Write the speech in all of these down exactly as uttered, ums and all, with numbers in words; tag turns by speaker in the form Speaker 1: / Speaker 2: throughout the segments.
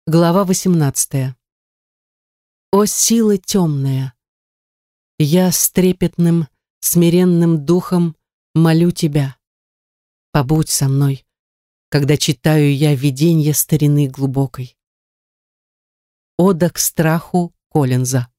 Speaker 1: Глава восемнадцатая. О сила темная! Я с трепетным, смиренным духом молю тебя. Побудь со мной, когда читаю я виденье старины глубокой. Ода к страху Коллинза.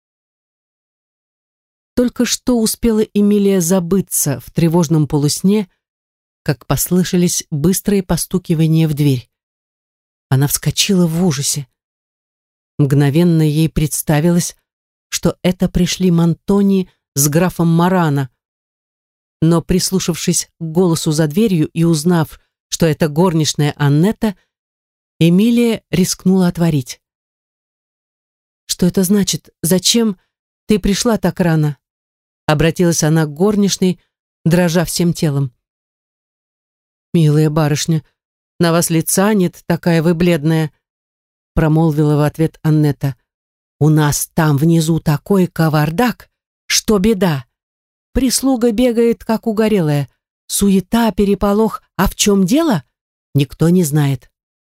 Speaker 1: Только что успела Эмилия забыться в тревожном полусне, как послышались быстрые постукивания в дверь. Она вскочила в ужасе. Мгновенно ей представилось, что это пришли Монтони с графом Марано. Но, прислушавшись к голосу за дверью и узнав, что это горничная Аннетта, Эмилия рискнула отворить. «Что это значит? Зачем ты пришла так рано?» Обратилась она к горничной, дрожа всем телом. «Милая барышня, на вас лица нет, такая вы бледная», промолвила в ответ Аннетта. «У нас там внизу такой кавардак, что беда. Прислуга бегает, как угорелая. Суета, переполох. А в чем дело? Никто не знает».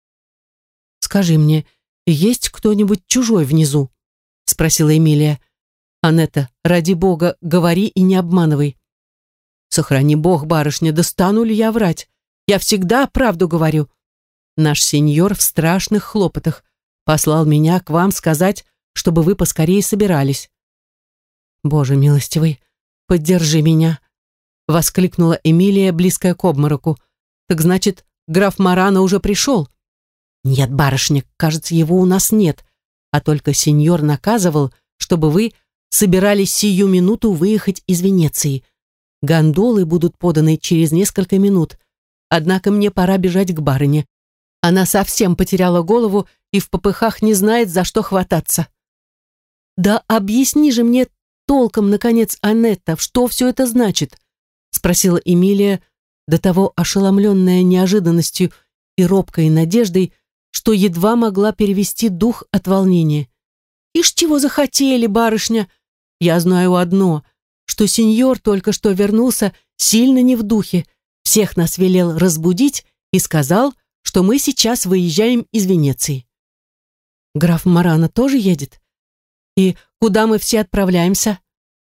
Speaker 1: «Скажи мне, есть кто-нибудь чужой внизу?» спросила Эмилия. «Аннетта, ради бога, говори и не обманывай». «Сохрани бог, барышня, да стану ли я врать? Я всегда правду говорю. Наш сеньор в страшных хлопотах. Послал меня к вам сказать, чтобы вы поскорее собирались». «Боже милостивый, поддержи меня», воскликнула Эмилия, близкая к обмороку. «Так значит, граф Марано уже пришел?» «Нет, барышня, кажется, его у нас нет, а только сеньор наказывал, чтобы вы собирались сию минуту выехать из Венеции. Гондолы будут поданы через несколько минут. Однако мне пора бежать к барыне. Она совсем потеряла голову и в попыхах не знает, за что хвататься». «Да объясни же мне толком, наконец, Аннетта, что все это значит?» спросила Эмилия, до того ошеломленная неожиданностью и робкой надеждой, что едва могла перевести дух от волнения. «Ишь, чего захотели, барышня? Я знаю одно, что сеньор только что вернулся сильно не в духе, всех нас велел разбудить и сказал, что мы сейчас выезжаем из Венеции». «Граф Марано тоже едет? И куда мы все отправляемся?»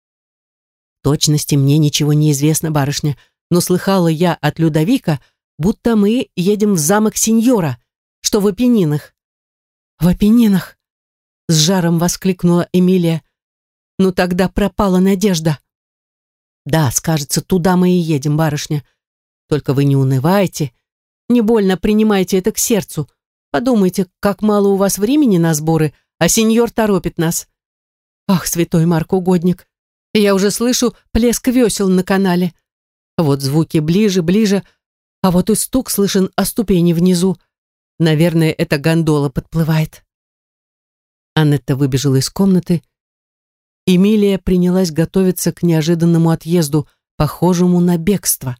Speaker 1: «В точности мне ничего не известно, барышня, но слыхала я от Людовика, будто мы едем в замок сеньора, что в Апеннинах». «В Апеннинах?» — с жаром воскликнула Эмилия. «Ну тогда пропала надежда». «Да, скажется, туда мы и едем, барышня. Только вы не унывайте, не больно принимайте это к сердцу. Подумайте, как мало у вас времени на сборы, а сеньор торопит нас. Ах, святой Марк Угодник, я уже слышу плеск весел на канале. Вот звуки ближе, ближе, а вот и стук слышен о ступени внизу. Наверное, эта гондола подплывает». Аннетта выбежала из комнаты. Эмилия принялась готовиться к неожиданному отъезду, похожему на бегство.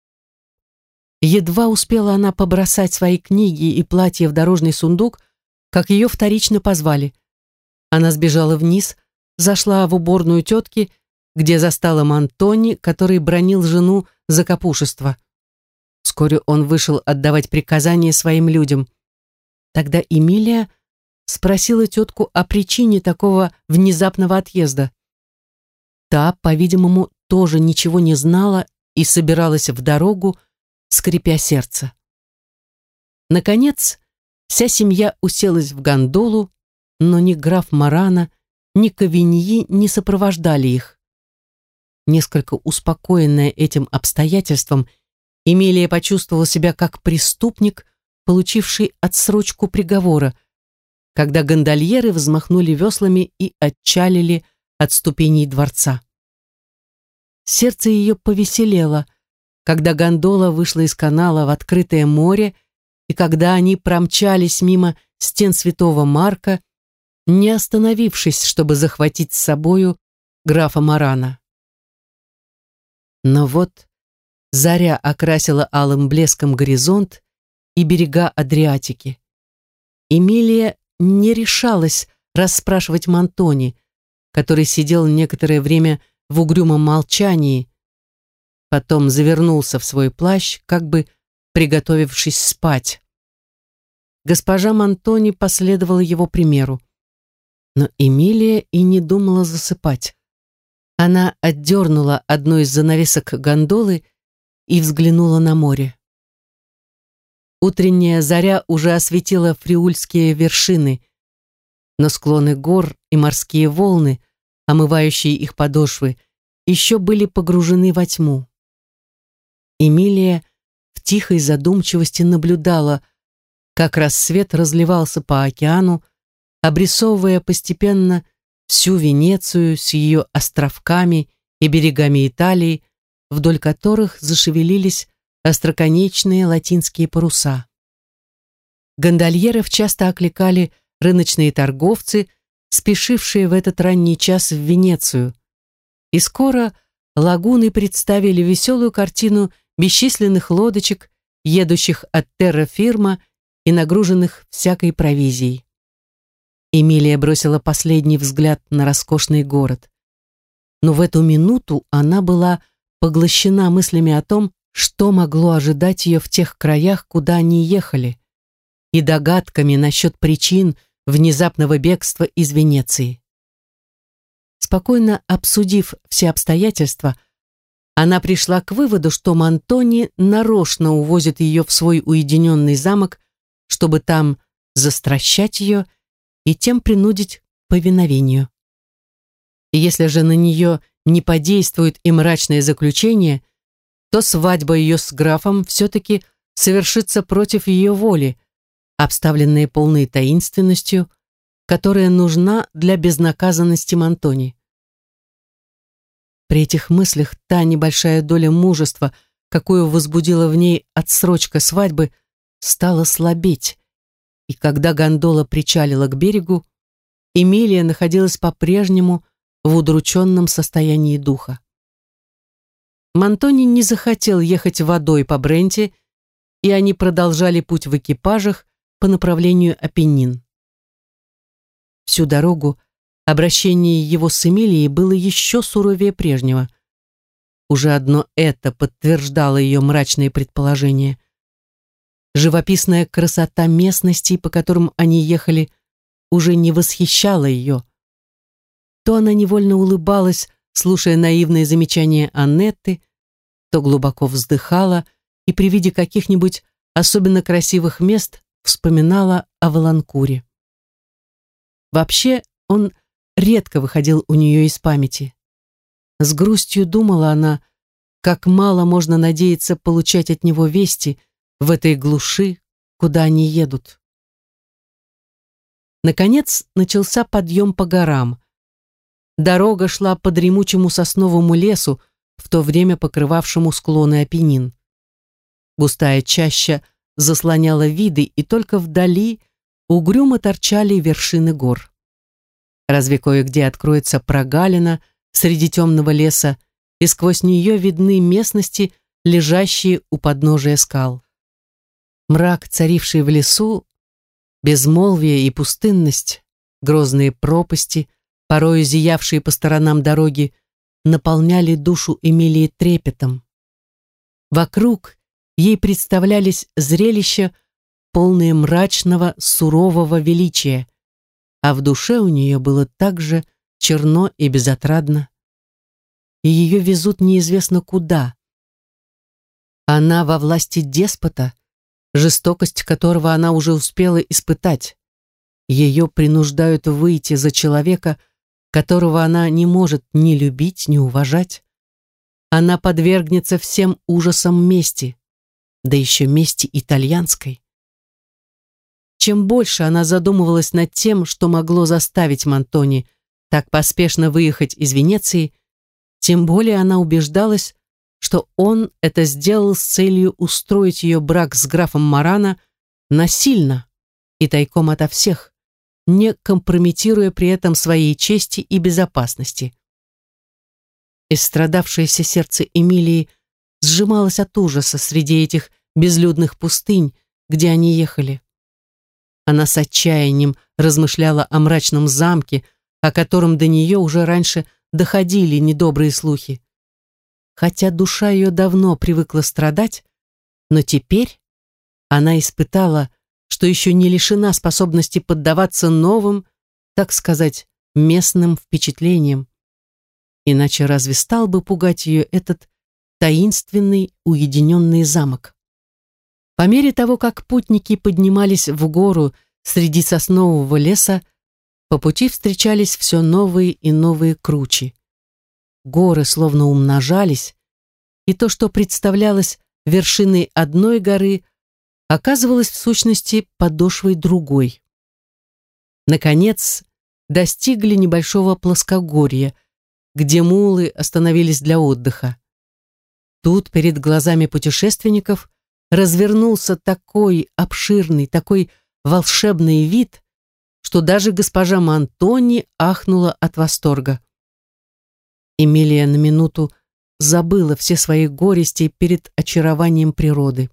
Speaker 1: Едва успела она побросать свои книги и платье в дорожный сундук, как ее вторично позвали. Она сбежала вниз, зашла в уборную тетки, где застала Монтони, который бранил жену за капушество. Вскоре он вышел отдавать приказания своим людям. Тогда Эмилия спросила тетку о причине такого внезапного отъезда. Та, по-видимому, тоже ничего не знала и собиралась в дорогу, скрипя сердце. Наконец, вся семья уселась в гондолу, но ни граф Марано, ни Кавиньи не сопровождали их. Несколько успокоенная этим обстоятельством, Эмилия почувствовала себя как преступник, получивший отсрочку приговора, когда гондольеры взмахнули веслами и отчалили от ступеней дворца. Сердце ее повеселело, когда гондола вышла из канала в открытое море и когда они промчались мимо стен Святого Марка, не остановившись, чтобы захватить с собою графа Марано. Но вот заря окрасила алым блеском горизонт и берега Адриатики. Эмилия не решалась расспрашивать Монтони, который сидел некоторое время в угрюмом молчании, потом завернулся в свой плащ, как бы приготовившись спать. госпожа Монтони последовала его примеру. Но Эмилия и не думала засыпать. Она отдернула одну из занавесок гондолы и взглянула на море. Утренняя заря уже осветила фриульские вершины, но склоны гор и морские волны, омывающие их подошвы, еще были погружены во тьму. Эмилия в тихой задумчивости наблюдала, как рассвет разливался по океану, обрисовывая постепенно всю Венецию с ее островками и берегами Италии, вдоль которых зашевелились остроконечные латинские паруса. Гондольеров часто окликали рыночные торговцы, спешившие в этот ранний час в Венецию, и скоро лагуны представили веселую картину бесчисленных лодочек, едущих от терра-фирма и нагруженных всякой провизией. Эмилия бросила последний взгляд на роскошный город. Но в эту минуту она была поглощена мыслями о том, что могло ожидать ее в тех краях, куда они ехали, и догадками насчет причин внезапного бегства из Венеции. Спокойно обсудив все обстоятельства, она пришла к выводу, что Монтони нарочно увозит ее в свой уединенный замок, чтобы там застращать ее и тем принудить к повиновению. И если же на нее не подействует и мрачное заключение, то свадьба ее с графом все-таки совершится против ее воли, обставленная полной таинственностью, которая нужна для безнаказанности Монтони. При этих мыслях та небольшая доля мужества, какую возбудила в ней отсрочка свадьбы, стала слабеть, и когда гондола причалила к берегу, Эмилия находилась по-прежнему в удрученном состоянии духа. Монтони не захотел ехать водой по Бренте, и они продолжали путь в экипажах по направлению Апеннин. Всю дорогу обращение его с Эмилией было еще суровее прежнего. Уже одно это подтверждало ее мрачные предположения. Живописная красота местностей, по которым они ехали, уже не восхищала ее. То она невольно улыбалась, слушая наивные замечания Аннетты, то глубоко вздыхала и при виде каких-нибудь особенно красивых мест вспоминала о Валанкуре. Вообще, он редко выходил у нее из памяти. С грустью думала она, как мало можно надеяться получать от него вести в этой глуши, куда они едут. Наконец начался подъем по горам. Дорога шла по дремучему сосновому лесу, в то время покрывавшему склоны Апеннин. Густая чаща заслоняла виды, и только вдали угрюмо торчали вершины гор. Разве кое-где откроется прогалина среди темного леса, и сквозь нее видны местности, лежащие у подножия скал. Мрак, царивший в лесу, безмолвие и пустынность, грозные пропасти, порою зиявшие по сторонам дороги, наполняли душу Эмилии трепетом. Вокруг ей представлялись зрелища, полные мрачного, сурового величия, а в душе у нее было так же черно и безотрадно. И ее везут неизвестно куда. Она во власти деспота, жестокость которого она уже успела испытать. Ее принуждают выйти за человека, которого она не может ни любить, ни уважать. Она подвергнется всем ужасам мести, да еще мести итальянской. Чем больше она задумывалась над тем, что могло заставить Монтони так поспешно выехать из Венеции, тем более она убеждалась, что он это сделал с целью устроить ее брак с графом Марано насильно и тайком ото всех, не компрометируя при этом своей чести и безопасности. Истрадавшееся сердце Эмилии сжималось от ужаса среди этих безлюдных пустынь, где они ехали. Она с отчаянием размышляла о мрачном замке, о котором до нее уже раньше доходили недобрые слухи. Хотя душа ее давно привыкла страдать, но теперь она испытала, что еще не лишена способности поддаваться новым, так сказать, местным впечатлениям. Иначе разве стал бы пугать ее этот таинственный уединенный замок? По мере того, как путники поднимались в гору среди соснового леса, по пути встречались все новые и новые кручи. Горы словно умножались, и то, что представлялось вершиной одной горы, оказывалось в сущности подошвой другой. Наконец, достигли небольшого плоскогорья, где мулы остановились для отдыха. Тут перед глазами путешественников развернулся такой обширный, такой волшебный вид, что даже госпожа Монтони ахнула от восторга. Эмилия на минуту забыла все свои горести перед очарованием природы.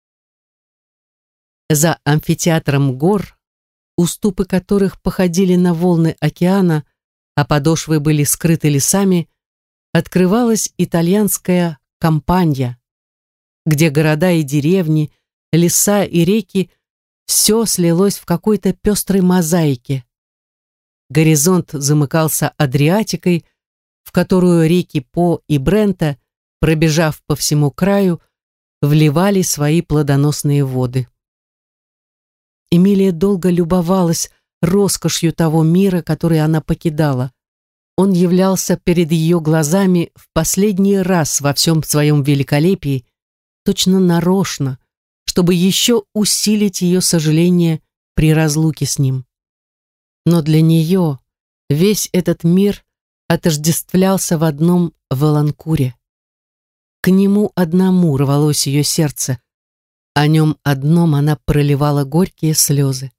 Speaker 1: За амфитеатром гор, уступы которых походили на волны океана, а подошвы были скрыты лесами, открывалась итальянская Кампанья, где города и деревни, леса и реки все слилось в какой-то пестрой мозаике. Горизонт замыкался Адриатикой, в которую реки По и Брента, пробежав по всему краю, вливали свои плодоносные воды. Эмилия долго любовалась роскошью того мира, который она покидала. Он являлся перед ее глазами в последний раз во всем своем великолепии, точно нарочно, чтобы еще усилить ее сожаление при разлуке с ним. Но для нее весь этот мир отождествлялся в одном Валанкуре. К нему одному рвалось ее сердце, о нем одном она проливала горькие слезы.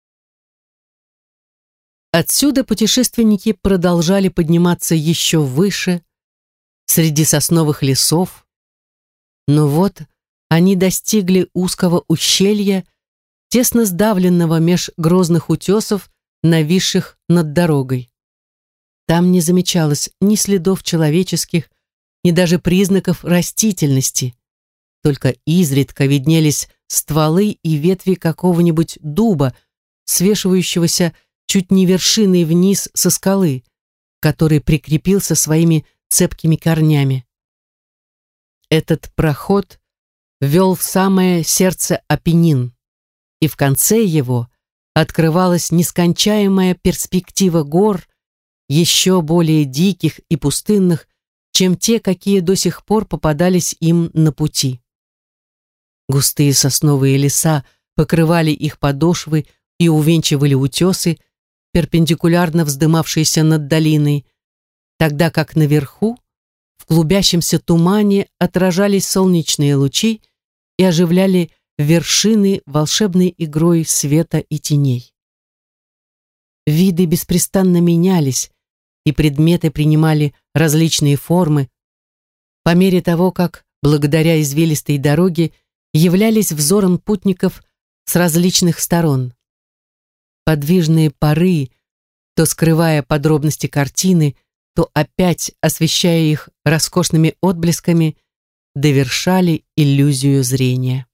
Speaker 1: Отсюда путешественники продолжали подниматься еще выше, среди сосновых лесов, но вот они достигли узкого ущелья, тесно сдавленного меж грозных утесов, нависших над дорогой. Там не замечалось ни следов человеческих, ни даже признаков растительности, только изредка виднелись стволы и ветви какого-нибудь дуба, свешивающегося чуть не вершиной вниз со скалы, который прикрепился своими цепкими корнями. Этот проход вел в самое сердце Апеннин, и в конце его открывалась нескончаемая перспектива гор, еще более диких и пустынных, чем те, какие до сих пор попадались им на пути. Густые сосновые леса покрывали их подошвы и увенчивали утесы, перпендикулярно вздымавшиеся над долиной, тогда как наверху, в клубящемся тумане, отражались солнечные лучи и оживляли вершины волшебной игрой света и теней. Виды беспрестанно менялись, и предметы принимали различные формы, по мере того, как, благодаря извилистой дороге, являлись взором путников с различных сторон. Подвижные пары, то скрывая подробности картины, то опять освещая их роскошными отблесками, довершали иллюзию зрения.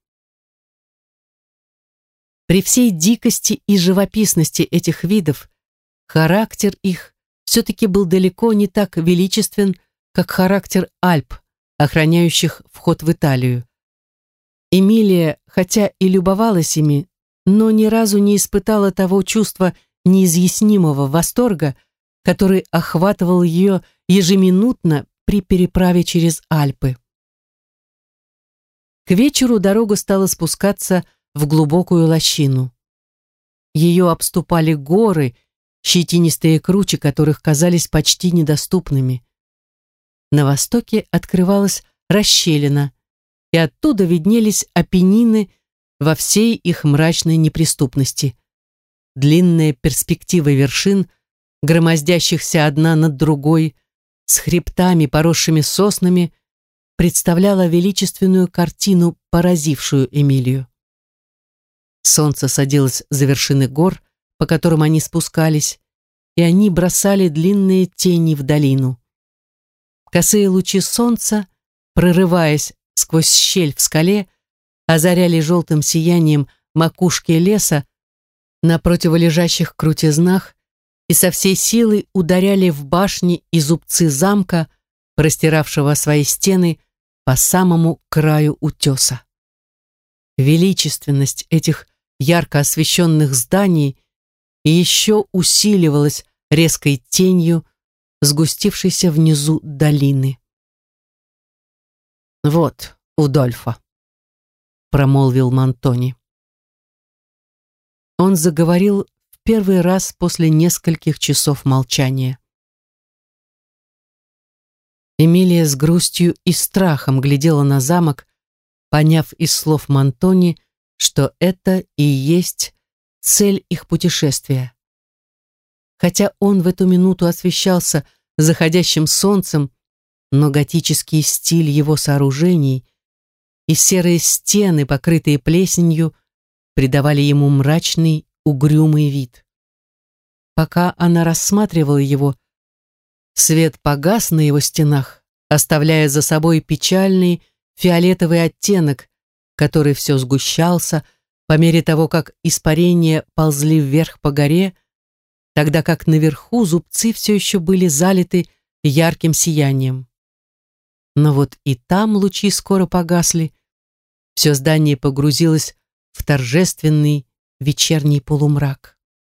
Speaker 1: При всей дикости и живописности этих видов характер их все-таки был далеко не так величествен, как характер Альп, охраняющих вход в Италию. Эмилия, хотя и любовалась ими, но ни разу не испытала того чувства неизъяснимого восторга, который охватывал ее ежеминутно при переправе через Альпы. К вечеру дорога стала спускаться в глубокую лощину. Ее обступали горы, щетинистые кручи которых казались почти недоступными. На востоке открывалась расщелина, и оттуда виднелись Апеннины во всей их мрачной неприступности. Длинная перспектива вершин, громоздящихся одна над другой, с хребтами, поросшими соснами, представляла величественную картину, поразившую Эмилию. Солнце садилось за вершины гор, по которым они спускались, и они бросали длинные тени в долину. Косые лучи солнца, прорываясь сквозь щель в скале, озаряли желтым сиянием макушке леса на противолежащих крутизнах и со всей силы ударяли в башни и зубцы замка, простиравшего свои стены по самому краю утеса. Величественность этих ярко освещенных зданий еще усиливалась резкой тенью, сгустившейся внизу долины. «Вот, Удольфо», — промолвил Монтони. Он заговорил в первый раз после нескольких часов молчания. Эмилия с грустью и страхом глядела на замок, поняв из слов Монтони, что это и есть цель их путешествия. Хотя он в эту минуту освещался заходящим солнцем, но готический стиль его сооружений и серые стены, покрытые плесенью, придавали ему мрачный, угрюмый вид. Пока она рассматривала его, свет погас на его стенах, оставляя за собой печальный фиолетовый оттенок, который все сгущался по мере того, как испарения ползли вверх по горе, тогда как наверху зубцы все еще были залиты ярким сиянием. Но вот и там лучи скоро погасли, все здание погрузилось в торжественный вечерний полумрак.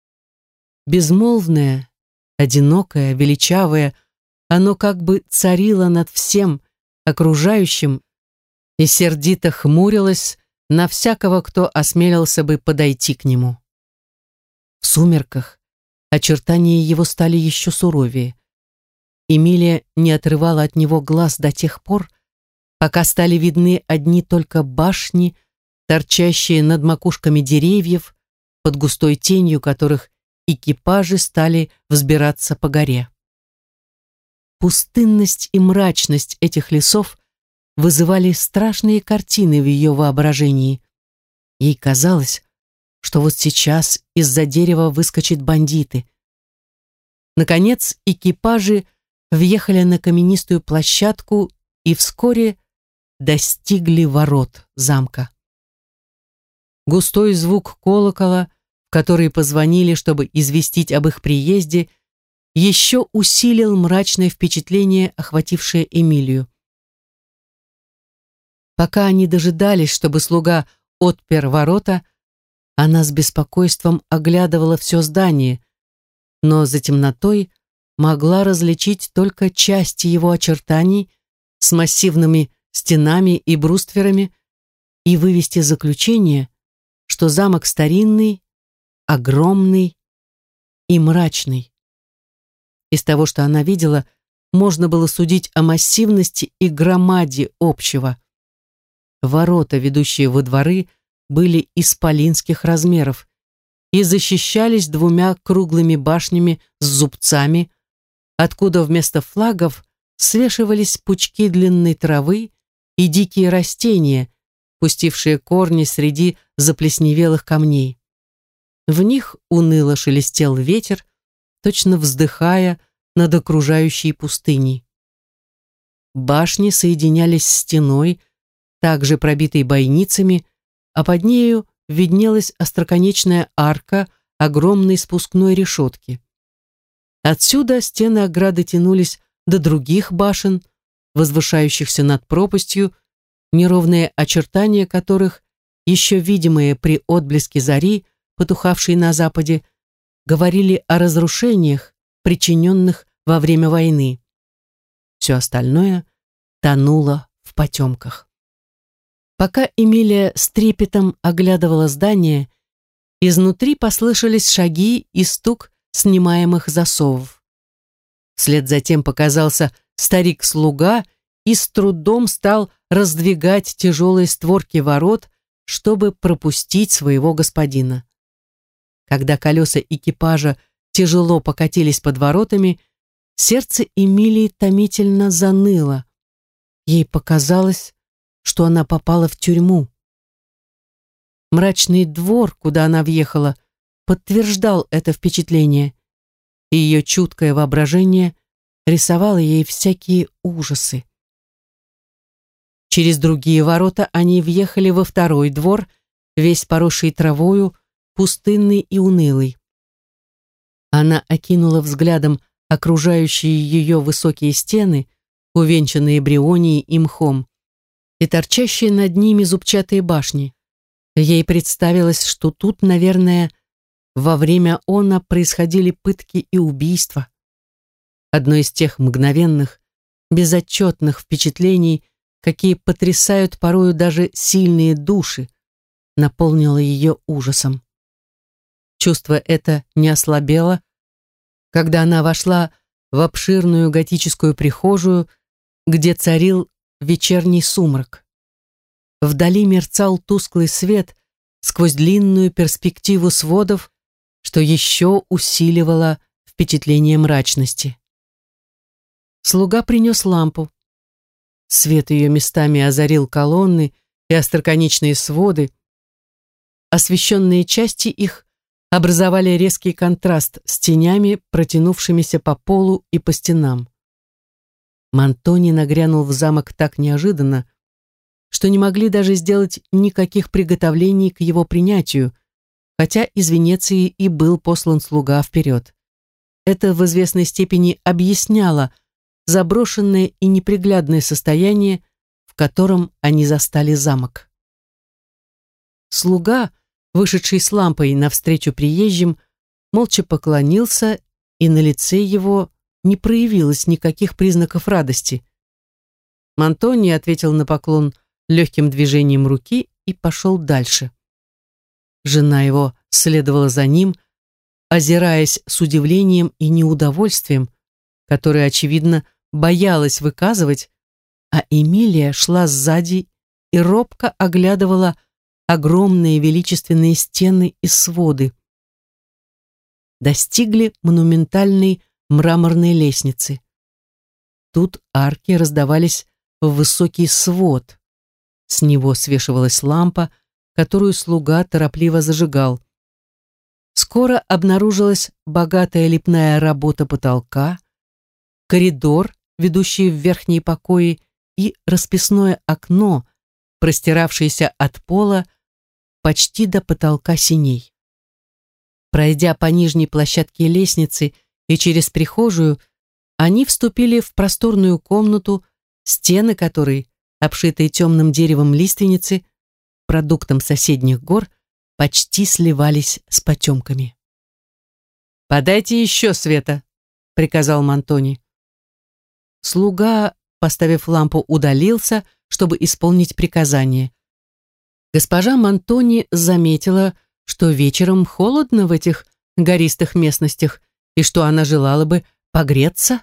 Speaker 1: Безмолвное, одинокое, величавое, оно как бы царило над всем окружающим и сердито хмурилось на всякого, кто осмелился бы подойти к нему. В сумерках очертания его стали еще суровее. Эмилия не отрывала от него глаз до тех пор, пока стали видны одни только башни, торчащие над макушками деревьев, под густой тенью которых экипажи стали взбираться по горе. Пустынность и мрачность этих лесов вызывали страшные картины в ее воображении. Ей казалось, что вот сейчас из-за дерева выскочат бандиты. Наконец, экипажи въехали на каменистую площадку и вскоре достигли ворот замка. Густой звук колокола, в который позвонили, чтобы известить об их приезде, еще усилил мрачное впечатление, охватившее Эмилию. Пока они дожидались, чтобы слуга отпер ворота, она с беспокойством оглядывала все здание, но за темнотой могла различить только части его очертаний с массивными стенами и брустверами и вывести заключение, что замок старинный, огромный и мрачный. Из того, что она видела, можно было судить о массивности и громаде общего. Ворота, ведущие во дворы, были исполинских размеров и защищались двумя круглыми башнями с зубцами, откуда вместо флагов свешивались пучки длинной травы и дикие растения, пустившие корни среди заплесневелых камней. В них уныло шелестел ветер, точно вздыхая над окружающей пустыней. Башни соединялись с стеной, также пробитой бойницами, а под нею виднелась остроконечная арка огромной спускной решетки. Отсюда стены ограды тянулись до других башен, возвышающихся над пропастью, неровные очертания которых, еще видимые при отблеске зари, потухавшей на западе, говорили о разрушениях, причиненных во время войны. Все остальное тонуло в потемках. Пока Эмилия с трепетом оглядывала здание, изнутри послышались шаги и стук снимаемых засовов. Вслед за тем показался старик-слуга и с трудом стал раздвигать тяжелые створки ворот, чтобы пропустить своего господина. Когда колеса экипажа тяжело покатились под воротами, сердце Эмилии томительно заныло. Ей показалось, что она попала в тюрьму. Мрачный двор, куда она въехала, подтверждал это впечатление, и ее чуткое воображение рисовало ей всякие ужасы. Через другие ворота они въехали во второй двор, весь поросший травою, пустынный и унылый. Она окинула взглядом окружающие ее высокие стены, увенчанные брионией и мхом, и торчащие над ними зубчатые башни. Ей представилось, что тут, наверное, во время она происходили пытки и убийства. Одно из тех мгновенных, безотчетных впечатлений, какие потрясают порою даже сильные души, наполнило ее ужасом. Чувство это не ослабело, когда она вошла в обширную готическую прихожую, где царил вечерний сумрак. Вдали мерцал тусклый свет сквозь длинную перспективу сводов, что еще усиливало впечатление мрачности. Слуга принес лампу. Свет ее местами озарил колонны и остроконечные своды. Освещенные части их образовали резкий контраст с тенями, протянувшимися по полу и по стенам. Мантони нагрянул в замок так неожиданно, что не могли даже сделать никаких приготовлений к его принятию, хотя из Венеции и был послан слуга вперед. Это в известной степени объясняло заброшенное и неприглядное состояние, в котором они застали замок. Слуга, вышедший с лампой навстречу приезжим, молча поклонился, и на лице его не проявилось никаких признаков радости. Мантони ответил на поклон легким движением руки и пошел дальше. Жена его следовала за ним, озираясь с удивлением и неудовольствием, которое, очевидно, боялась выказывать, а Эмилия шла сзади и робко оглядывала огромные величественные стены и своды. Достигли монументальной мраморной лестницы. Тут арки раздавались в высокий свод. С него свешивалась лампа, которую слуга торопливо зажигал. Скоро обнаружилась богатая лепная работа потолка, коридор, ведущий в верхние покои, и расписное окно, простиравшееся от пола почти до потолка синей. Пройдя по нижней площадке лестницы и через прихожую, они вступили в просторную комнату, стены которой, обшитые темным деревом лиственницы, продуктом соседних гор, почти сливались с потемками. «Подайте еще света», — приказал Мантони. Слуга, поставив лампу, удалился, чтобы исполнить приказание. Госпожа Мантони заметила, что вечером холодно в этих гористых местностях и что она желала бы погреться.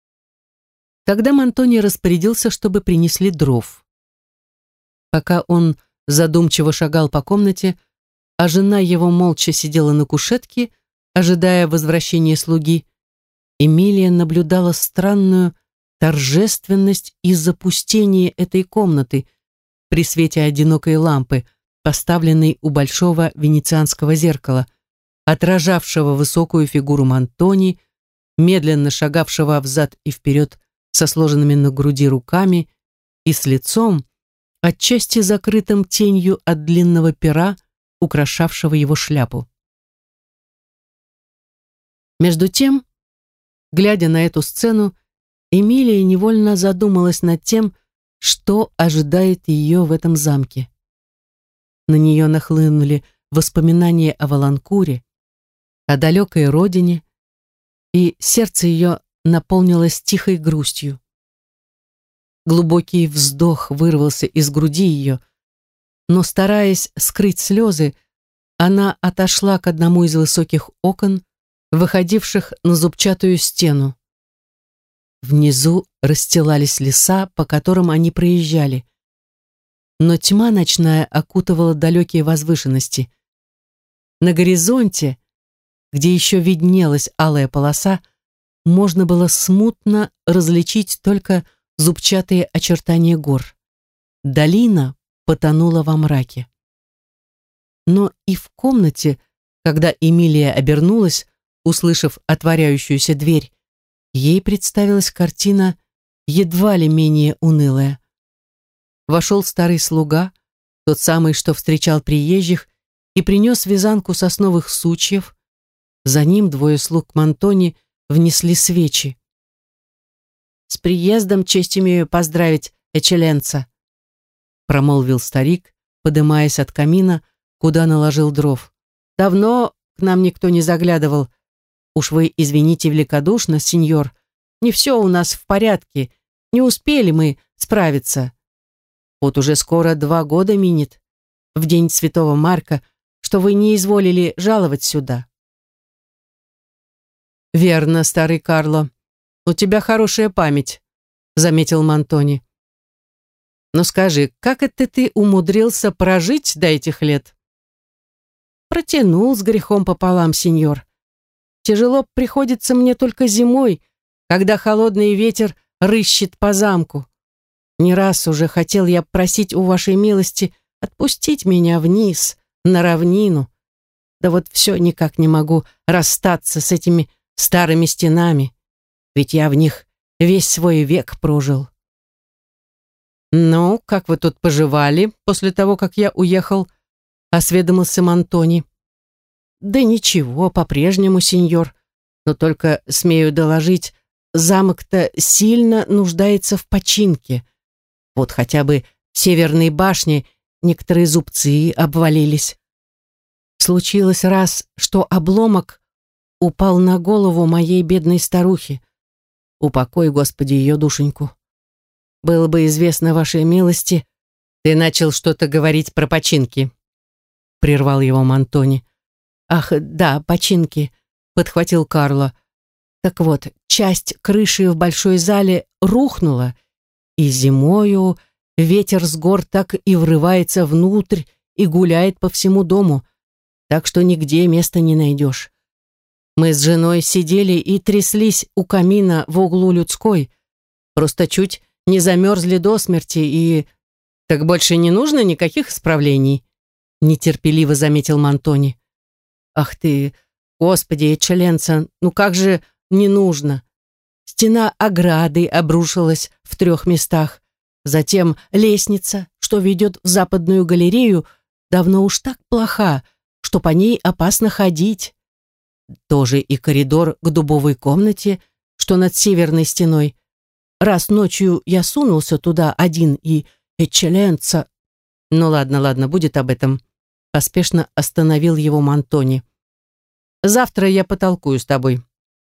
Speaker 1: Тогда Мантони распорядился, чтобы принесли дров. Пока он задумчиво шагал по комнате, а жена его молча сидела на кушетке, ожидая возвращения слуги, Эмилия наблюдала странную торжественность и запустение этой комнаты при свете одинокой лампы, поставленной у большого венецианского зеркала, отражавшего высокую фигуру Мантони, медленно шагавшего взад и вперед со сложенными на груди руками и с лицом, отчасти закрытым тенью от длинного пера, украшавшего его шляпу. Между тем, глядя на эту сцену, Эмилия невольно задумалась над тем, что ожидает ее в этом замке. На нее нахлынули воспоминания о Валанкуре, о далекой родине, и сердце ее наполнилось тихой грустью. Глубокий вздох вырвался из груди ее, но, стараясь скрыть слезы, она отошла к одному из высоких окон, выходивших на зубчатую стену. Внизу расстилались леса, по которым они проезжали. Но тьма ночная окутывала далекие возвышенности. На горизонте, где еще виднелась алая полоса, можно было смутно различить только зубчатые очертания гор. Долина потонула во мраке. Но и в комнате, когда Эмилия обернулась, услышав отворяющуюся дверь, ей представилась картина едва ли менее унылая. Вошел старый слуга, тот самый, что встречал приезжих и принес вязанку сосновых сучьев. За ним двое слуг Монтони внесли свечи. «С приездом честь имею поздравить, Эчеленца», промолвил старик, подымаясь от камина, куда наложил дров. «Давно к нам никто не заглядывал. Уж вы извините великодушно, сеньор, не все у нас в порядке, не успели мы справиться. Вот уже скоро два года минет, в день Святого Марка, что вы не изволили жаловать сюда». «Верно, старый Карло, у тебя хорошая память», заметил Монтони. «Но скажи, как это ты умудрился прожить до этих лет?» «Протянул с грехом пополам, сеньор. Тяжело приходится мне только зимой, когда холодный ветер рыщет по замку. Не раз уже хотел я просить у вашей милости отпустить меня вниз, на равнину. Да вот все никак не могу расстаться с этими старыми стенами, ведь я в них весь свой век прожил». «Ну, как вы тут поживали после того, как я уехал?» — осведомился Монтони. «Да ничего, по-прежнему, сеньор, но только, смею доложить, замок-то сильно нуждается в починке. Вот хотя бы в северной башне некоторые зубцы обвалились. Случилось раз, что обломок упал на голову моей бедной старухи. Упокой, Господи, ее душеньку. Было бы известно вашей милости». «Ты начал что-то говорить про починки», — прервал его Монтони. «Ах, да, починки», — подхватил Карло. «Так вот, часть крыши в большой зале рухнула, и зимою ветер с гор так и врывается внутрь и гуляет по всему дому, так что нигде места не найдешь. Мы с женой сидели и тряслись у камина в углу людской, просто чуть не замерзли до смерти и...» «Так больше не нужно никаких исправлений», — нетерпеливо заметил Монтони. «Ах ты, Господи, Эчеленца, ну как же не нужно? Стена ограды обрушилась в трех местах, затем лестница, что ведет в западную галерею, давно уж так плоха, что по ней опасно ходить. Тоже и коридор к дубовой комнате, что над северной стеной. Раз ночью я сунулся туда один и... Эчеленца...» «Ну ладно, ладно, будет об этом», — поспешно остановил его Монтони. «Завтра я потолкую с тобой».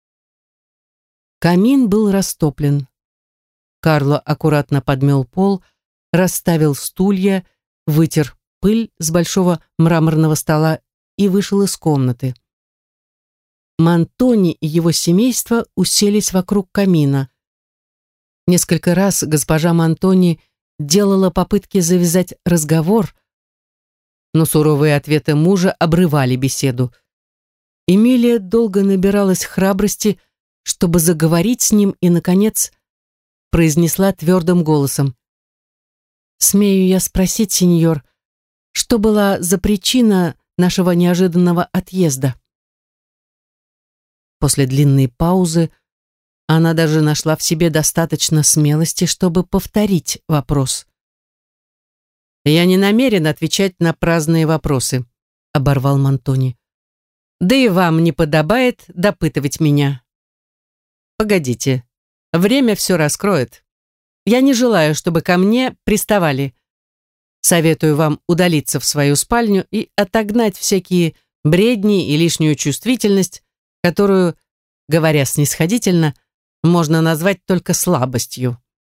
Speaker 1: Камин был растоплен. Карло аккуратно подмел пол, расставил стулья, вытер пыль с большого мраморного стола и вышел из комнаты. Монтони и его семейство уселись вокруг камина. Несколько раз госпожа Монтони делала попытки завязать разговор, но суровые ответы мужа обрывали беседу. Эмилия долго набиралась храбрости, чтобы заговорить с ним, и, наконец, произнесла твердым голосом: «Смею я спросить, сеньор, что была за причина нашего неожиданного отъезда?» После длинной паузы она даже нашла в себе достаточно смелости, чтобы повторить вопрос. «Я не намерен отвечать на праздные вопросы», — оборвал Монтони. «Да и вам не подобает допытывать меня. Погодите, время все раскроет. Я не желаю, чтобы ко мне приставали. Советую вам удалиться в свою спальню и отогнать всякие бредни и лишнюю чувствительность, которую, говоря снисходительно, можно назвать только слабостью».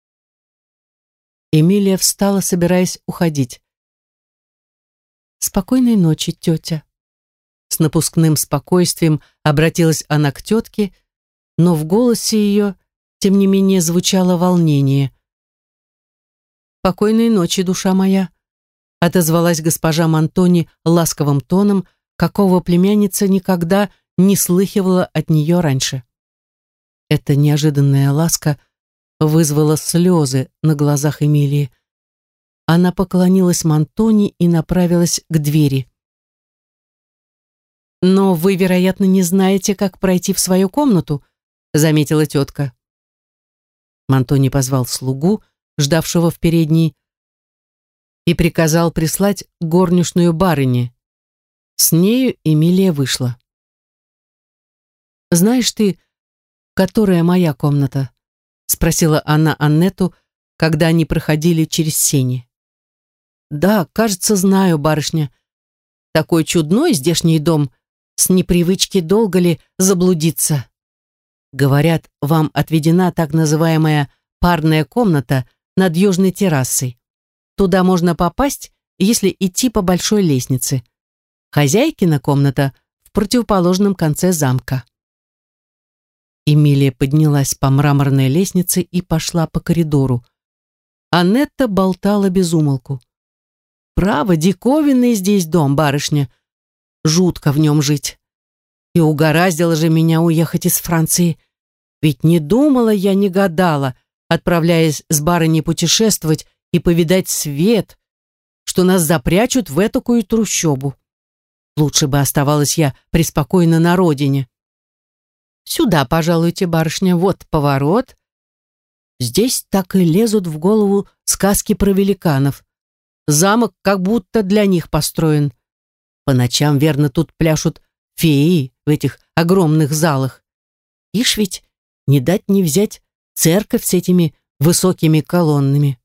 Speaker 1: Эмилия встала, собираясь уходить. «Спокойной ночи, тетя». С напускным спокойствием обратилась она к тетке, но в голосе ее, тем не менее, звучало волнение. «Спокойной ночи, душа моя», отозвалась госпожа Монтони ласковым тоном, какого племянница никогда не слыхивала от нее раньше. Эта неожиданная ласка вызвала слезы на глазах Эмилии. Она поклонилась Монтони и направилась к двери. «Но вы, вероятно, не знаете, как пройти в свою комнату», заметила тетка. Монтони позвал слугу, ждавшего в передней. и приказал прислать горничную барыне. С нею Эмилия вышла. «Знаешь ты, которая моя комната?» — спросила она Аннету, когда они проходили через сени. «Да, кажется, знаю, барышня. Такой чудной здешний дом, с непривычки долго ли заблудиться. Говорят, вам отведена так называемая парная комната над южной террасой. Туда можно попасть, если идти по большой лестнице. Хозяйкина комната в противоположном конце замка». Эмилия поднялась по мраморной лестнице и пошла по коридору. Аннетта болтала без умолку. «Право, диковинный здесь дом, барышня. Жутко в нем жить. И угораздило же меня уехать из Франции. Ведь не думала я, не гадала, отправляясь с барыней путешествовать и повидать свет, что нас запрячут в этакую трущобу. Лучше бы оставалась я преспокойно на родине. Сюда, пожалуйте, барышня, вот поворот. Здесь так и лезут в голову сказки про великанов. Замок как будто для них построен. По ночам, верно, тут пляшут феи в этих огромных залах. Ишь ведь, не дать не взять церковь с этими высокими колоннами».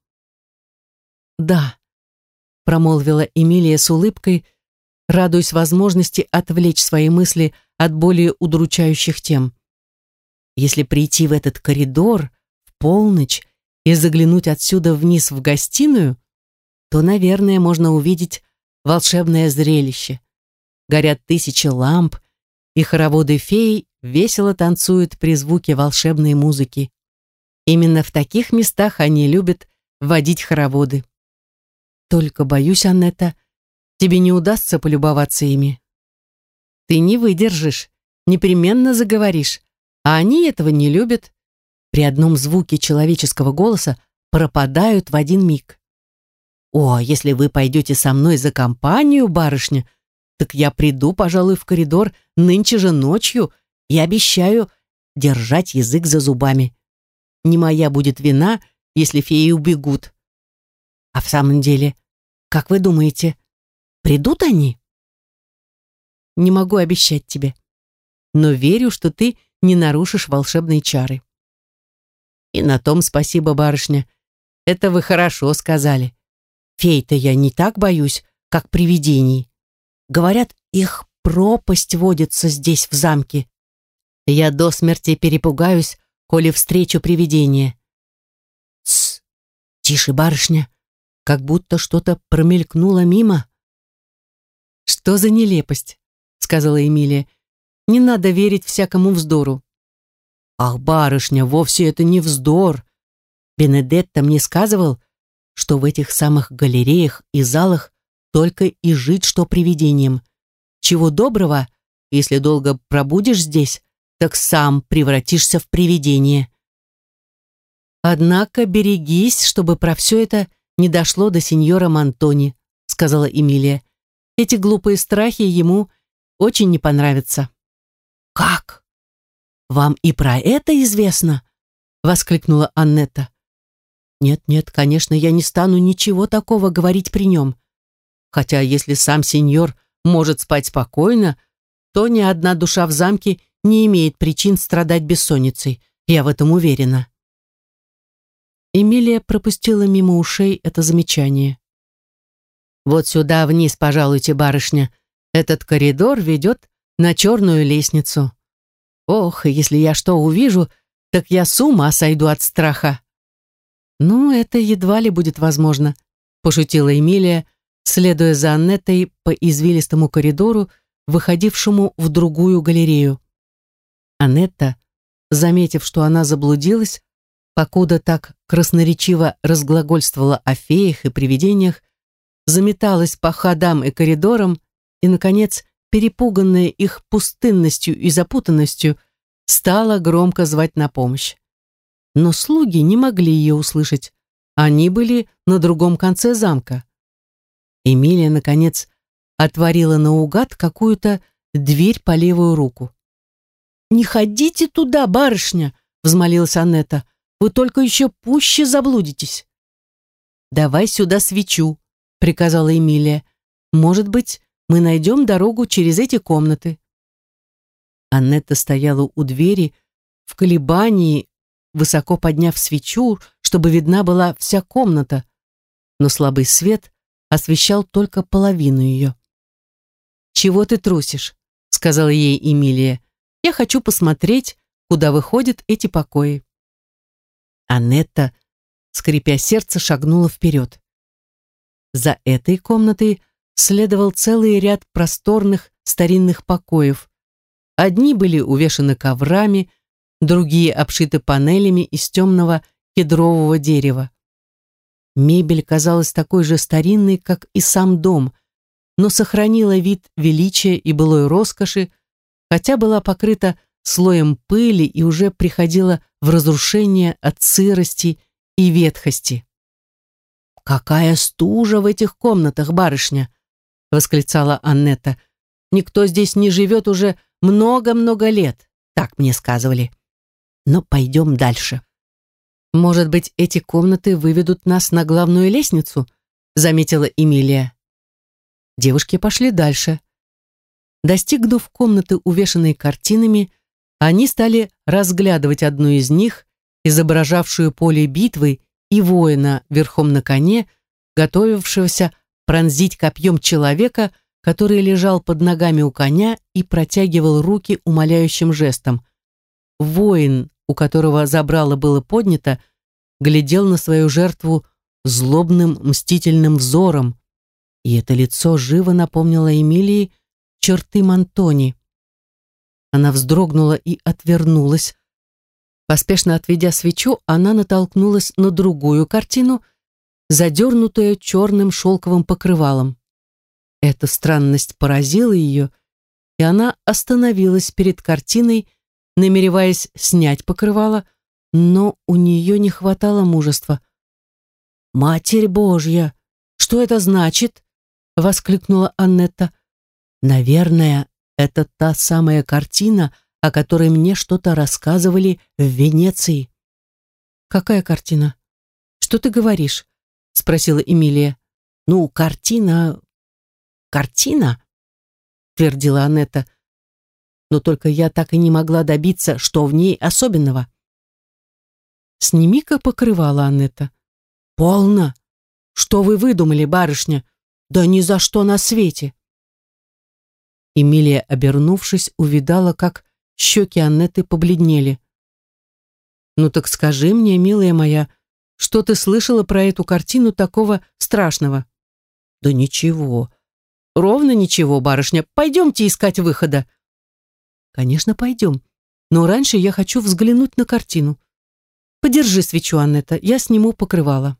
Speaker 1: «Да», — промолвила Эмилия с улыбкой, радуясь возможности отвлечь свои мысли от более удручающих тем. «Если прийти в этот коридор в полночь и заглянуть отсюда вниз в гостиную, то, наверное, можно увидеть волшебное зрелище. Горят тысячи ламп, и хороводы фей весело танцуют при звуке волшебной музыки. Именно в таких местах они любят водить хороводы. Только, боюсь, Аннетта, тебе не удастся полюбоваться ими. Ты не выдержишь, непременно заговоришь, а они этого не любят. При одном звуке человеческого голоса пропадают в один миг. О, если вы пойдете со мной за компанию, барышня, так я приду, пожалуй, в коридор нынче же ночью и обещаю держать язык за зубами. Не моя будет вина, если феи убегут. А в самом деле, как вы думаете, придут они? Не могу обещать тебе, но верю, что ты не нарушишь волшебные чары. И на том спасибо, барышня. Это вы хорошо сказали. Фей-то я не так боюсь, как привидений. Говорят, их пропасть водится здесь, в замке. Я до смерти перепугаюсь, коли встречу привидение. Тсс, тише, барышня, как будто что-то промелькнуло мимо. Что за нелепость, сказала Эмилия. Не надо верить всякому вздору. Ах, барышня, вовсе это не вздор. Бенедетто мне сказывал, что в этих самых галереях и залах только и жить, что привидением. Чего доброго, если долго пробудешь здесь, так сам превратишься в привидение. Однако берегись, чтобы про все это не дошло до сеньора Монтони, сказала Эмилия. Эти глупые страхи ему очень не понравятся. Как? Вам и про это известно? Воскликнула Аннетта. Нет, нет, конечно, я не стану ничего такого говорить при нем. Хотя если сам сеньор может спать спокойно, то ни одна душа в замке не имеет причин страдать бессонницей. Я в этом уверена. Эмилия пропустила мимо ушей это замечание. Вот сюда вниз, пожалуйте, барышня. Этот коридор ведет на черную лестницу. Ох, если я что увижу, так я с ума сойду от страха. Ну, это едва ли будет возможно, пошутила Эмилия, следуя за Аннеттой по извилистому коридору, выходившему в другую галерею. Аннетта, заметив, что она заблудилась, покуда так красноречиво разглагольствовала о феях и привидениях, заметалась по ходам и коридорам и, наконец, перепуганная их пустынностью и запутанностью, стала громко звать на помощь. Но слуги не могли ее услышать. Они были на другом конце замка. Эмилия, наконец, отворила наугад какую-то дверь по левую руку. «Не ходите туда, барышня!» — взмолилась Аннетта. «Вы только еще пуще заблудитесь». «Давай сюда свечу», — приказала Эмилия. «Может быть, мы найдем дорогу через эти комнаты». Аннетта стояла у двери в колебании, высоко подняв свечу, чтобы видна была вся комната, но слабый свет освещал только половину ее. «Чего ты трусишь?» — сказала ей Эмилия. «Я хочу посмотреть, куда выходят эти покои». Аннетта, скрипя сердце, шагнула вперед. За этой комнатой следовал целый ряд просторных старинных покоев. Одни были увешаны коврами, другие обшиты панелями из темного кедрового дерева. Мебель казалась такой же старинной, как и сам дом, но сохранила вид величия и былой роскоши, хотя была покрыта слоем пыли и уже приходила в разрушение от сырости и ветхости. «Какая стужа в этих комнатах, барышня!» — восклицала Аннетта. «Никто здесь не живет уже много-много лет, так мне сказывали. Но пойдем дальше». «Может быть, эти комнаты выведут нас на главную лестницу?» — заметила Эмилия. Девушки пошли дальше. Достигнув комнаты, увешанной картинами, они стали разглядывать одну из них, изображавшую поле битвы и воина верхом на коне, готовившегося пронзить копьем человека, который лежал под ногами у коня и протягивал руки умоляющим жестом. Воин, у которого забрало было поднято, глядел на свою жертву злобным мстительным взором, и это лицо живо напомнило Эмилии черты Монтони. Она вздрогнула и отвернулась. Поспешно отведя свечу, она натолкнулась на другую картину, задернутую черным шелковым покрывалом. Эта странность поразила ее, и она остановилась перед картиной, намереваясь снять покрывало, но у нее не хватало мужества. «Матерь Божья! Что это значит?» — воскликнула Аннетта. «Наверное, это та самая картина, о которой мне что-то рассказывали в Венеции». «Какая картина? Что ты говоришь?» — спросила Эмилия. «Ну, картина... картина?» — твердила Аннетта. «Но только я так и не могла добиться, что в ней особенного». «Сними-ка покрывало, Аннетта». «Полно! Что вы выдумали, барышня? Да ни за что на свете!» Эмилия, обернувшись, увидала, как щеки Аннетты побледнели. «Ну так скажи мне, милая моя, что ты слышала про эту картину такого страшного?» «Да ничего, ровно ничего, барышня. Пойдемте искать выхода». «Конечно, пойдем, но раньше я хочу взглянуть на картину. Подержи свечу, Аннетта, я сниму покрывало».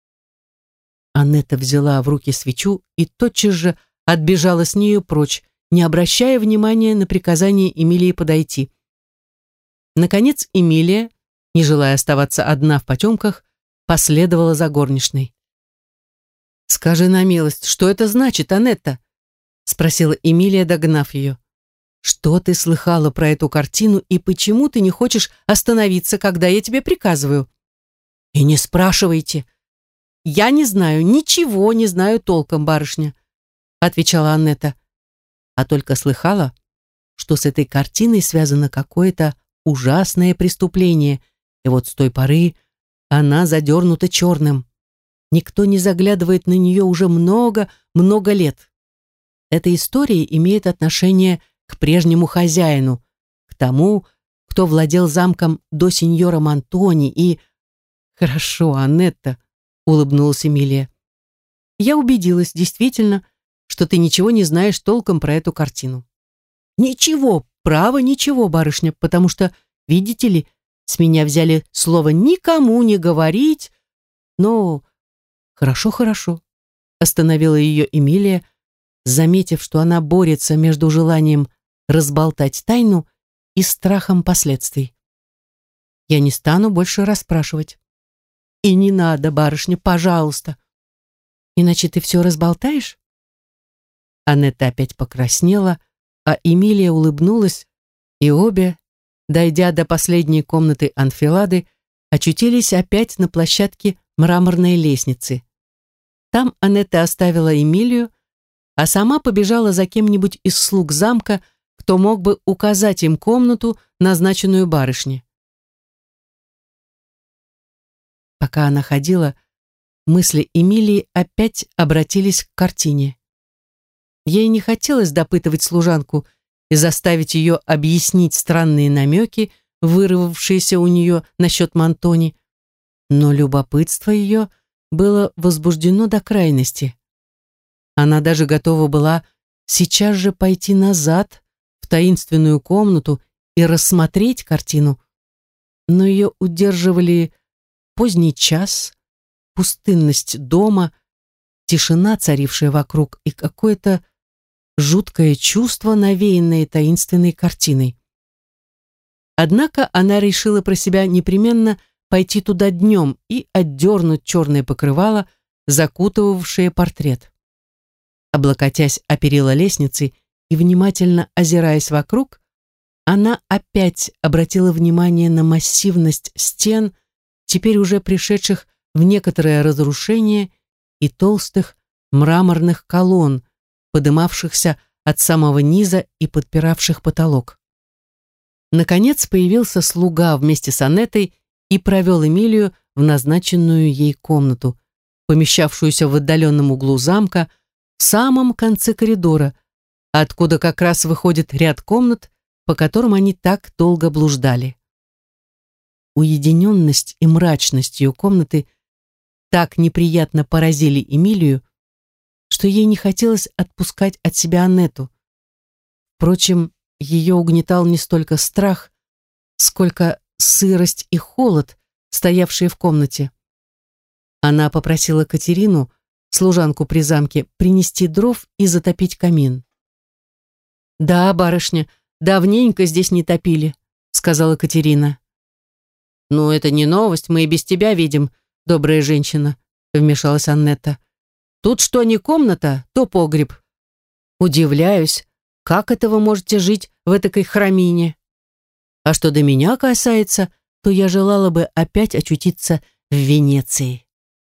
Speaker 1: Аннетта взяла в руки свечу и тотчас же отбежала с нею прочь, не обращая внимания на приказание Эмилии подойти. Наконец Эмилия, не желая оставаться одна в потемках, последовала за горничной. «Скажи на милость, что это значит, Аннетта?» — спросила Эмилия, догнав ее. «Что ты слыхала про эту картину и почему ты не хочешь остановиться, когда я тебе приказываю?» «И не спрашивайте». «Я не знаю, ничего не знаю толком, барышня», — отвечала Аннетта. «А только слыхала, что с этой картиной связано какое-то ужасное преступление, и вот с той поры она задернута черным. Никто не заглядывает на нее уже много-много лет. Эта история имеет отношение к прежнему хозяину, к тому, кто владел замком до сеньора Монтони и...» «Хорошо, Аннетта», — улыбнулась Эмилия. «Я убедилась, действительно, что ты ничего не знаешь толком про эту картину». «Ничего, право, ничего, барышня, потому что, видите ли, с меня взяли слово никому не говорить, но...» «Хорошо, хорошо», — остановила ее Эмилия, заметив, что она борется между желанием разболтать тайну и страхом последствий. «Я не стану больше расспрашивать». «И не надо, барышня, пожалуйста. Иначе ты все разболтаешь?» Аннетта опять покраснела, а Эмилия улыбнулась, и обе, дойдя до последней комнаты анфилады, очутились опять на площадке мраморной лестницы. Там Анетта оставила Эмилию, а сама побежала за кем-нибудь из слуг замка, кто мог бы указать им комнату, назначенную барышне. Пока она ходила, мысли Эмилии опять обратились к картине. Ей не хотелось допытывать служанку и заставить ее объяснить странные намеки, вырвавшиеся у нее насчет Мантони, но любопытство ее было возбуждено до крайности. Она даже готова была сейчас же пойти назад в таинственную комнату и рассмотреть картину, но ее удерживали поздний час, пустынность дома, тишина, царившая вокруг, и какое-то жуткое чувство, навеянное таинственной картиной. Однако она решила про себя непременно пойти туда днем и отдернуть черное покрывало, закутывавшее портрет. Облокотясь о перила лестницы и внимательно озираясь вокруг, она опять обратила внимание на массивность стен, теперь уже пришедших в некоторое разрушение, и толстых мраморных колонн, подымавшихся от самого низа и подпиравших потолок. Наконец появился слуга вместе с Анеттой и провел Эмилию в назначенную ей комнату, помещавшуюся в отдаленном углу замка, в самом конце коридора, откуда как раз выходит ряд комнат, по которым они так долго блуждали. Уединенность и мрачность ее комнаты так неприятно поразили Эмилию, что ей не хотелось отпускать от себя Анетту. Впрочем, ее угнетал не столько страх, сколько сырость и холод, стоявшие в комнате. Она попросила Катерину, служанку при замке, принести дров и затопить камин. «Да, барышня, давненько здесь не топили», — сказала Катерина. «Ну, это не новость, мы и без тебя видим, добрая женщина», — вмешалась Аннетта. «Тут что не комната, то погреб. Удивляюсь, как это вы можете жить в этакой храмине? А что до меня касается, то я желала бы опять очутиться в Венеции».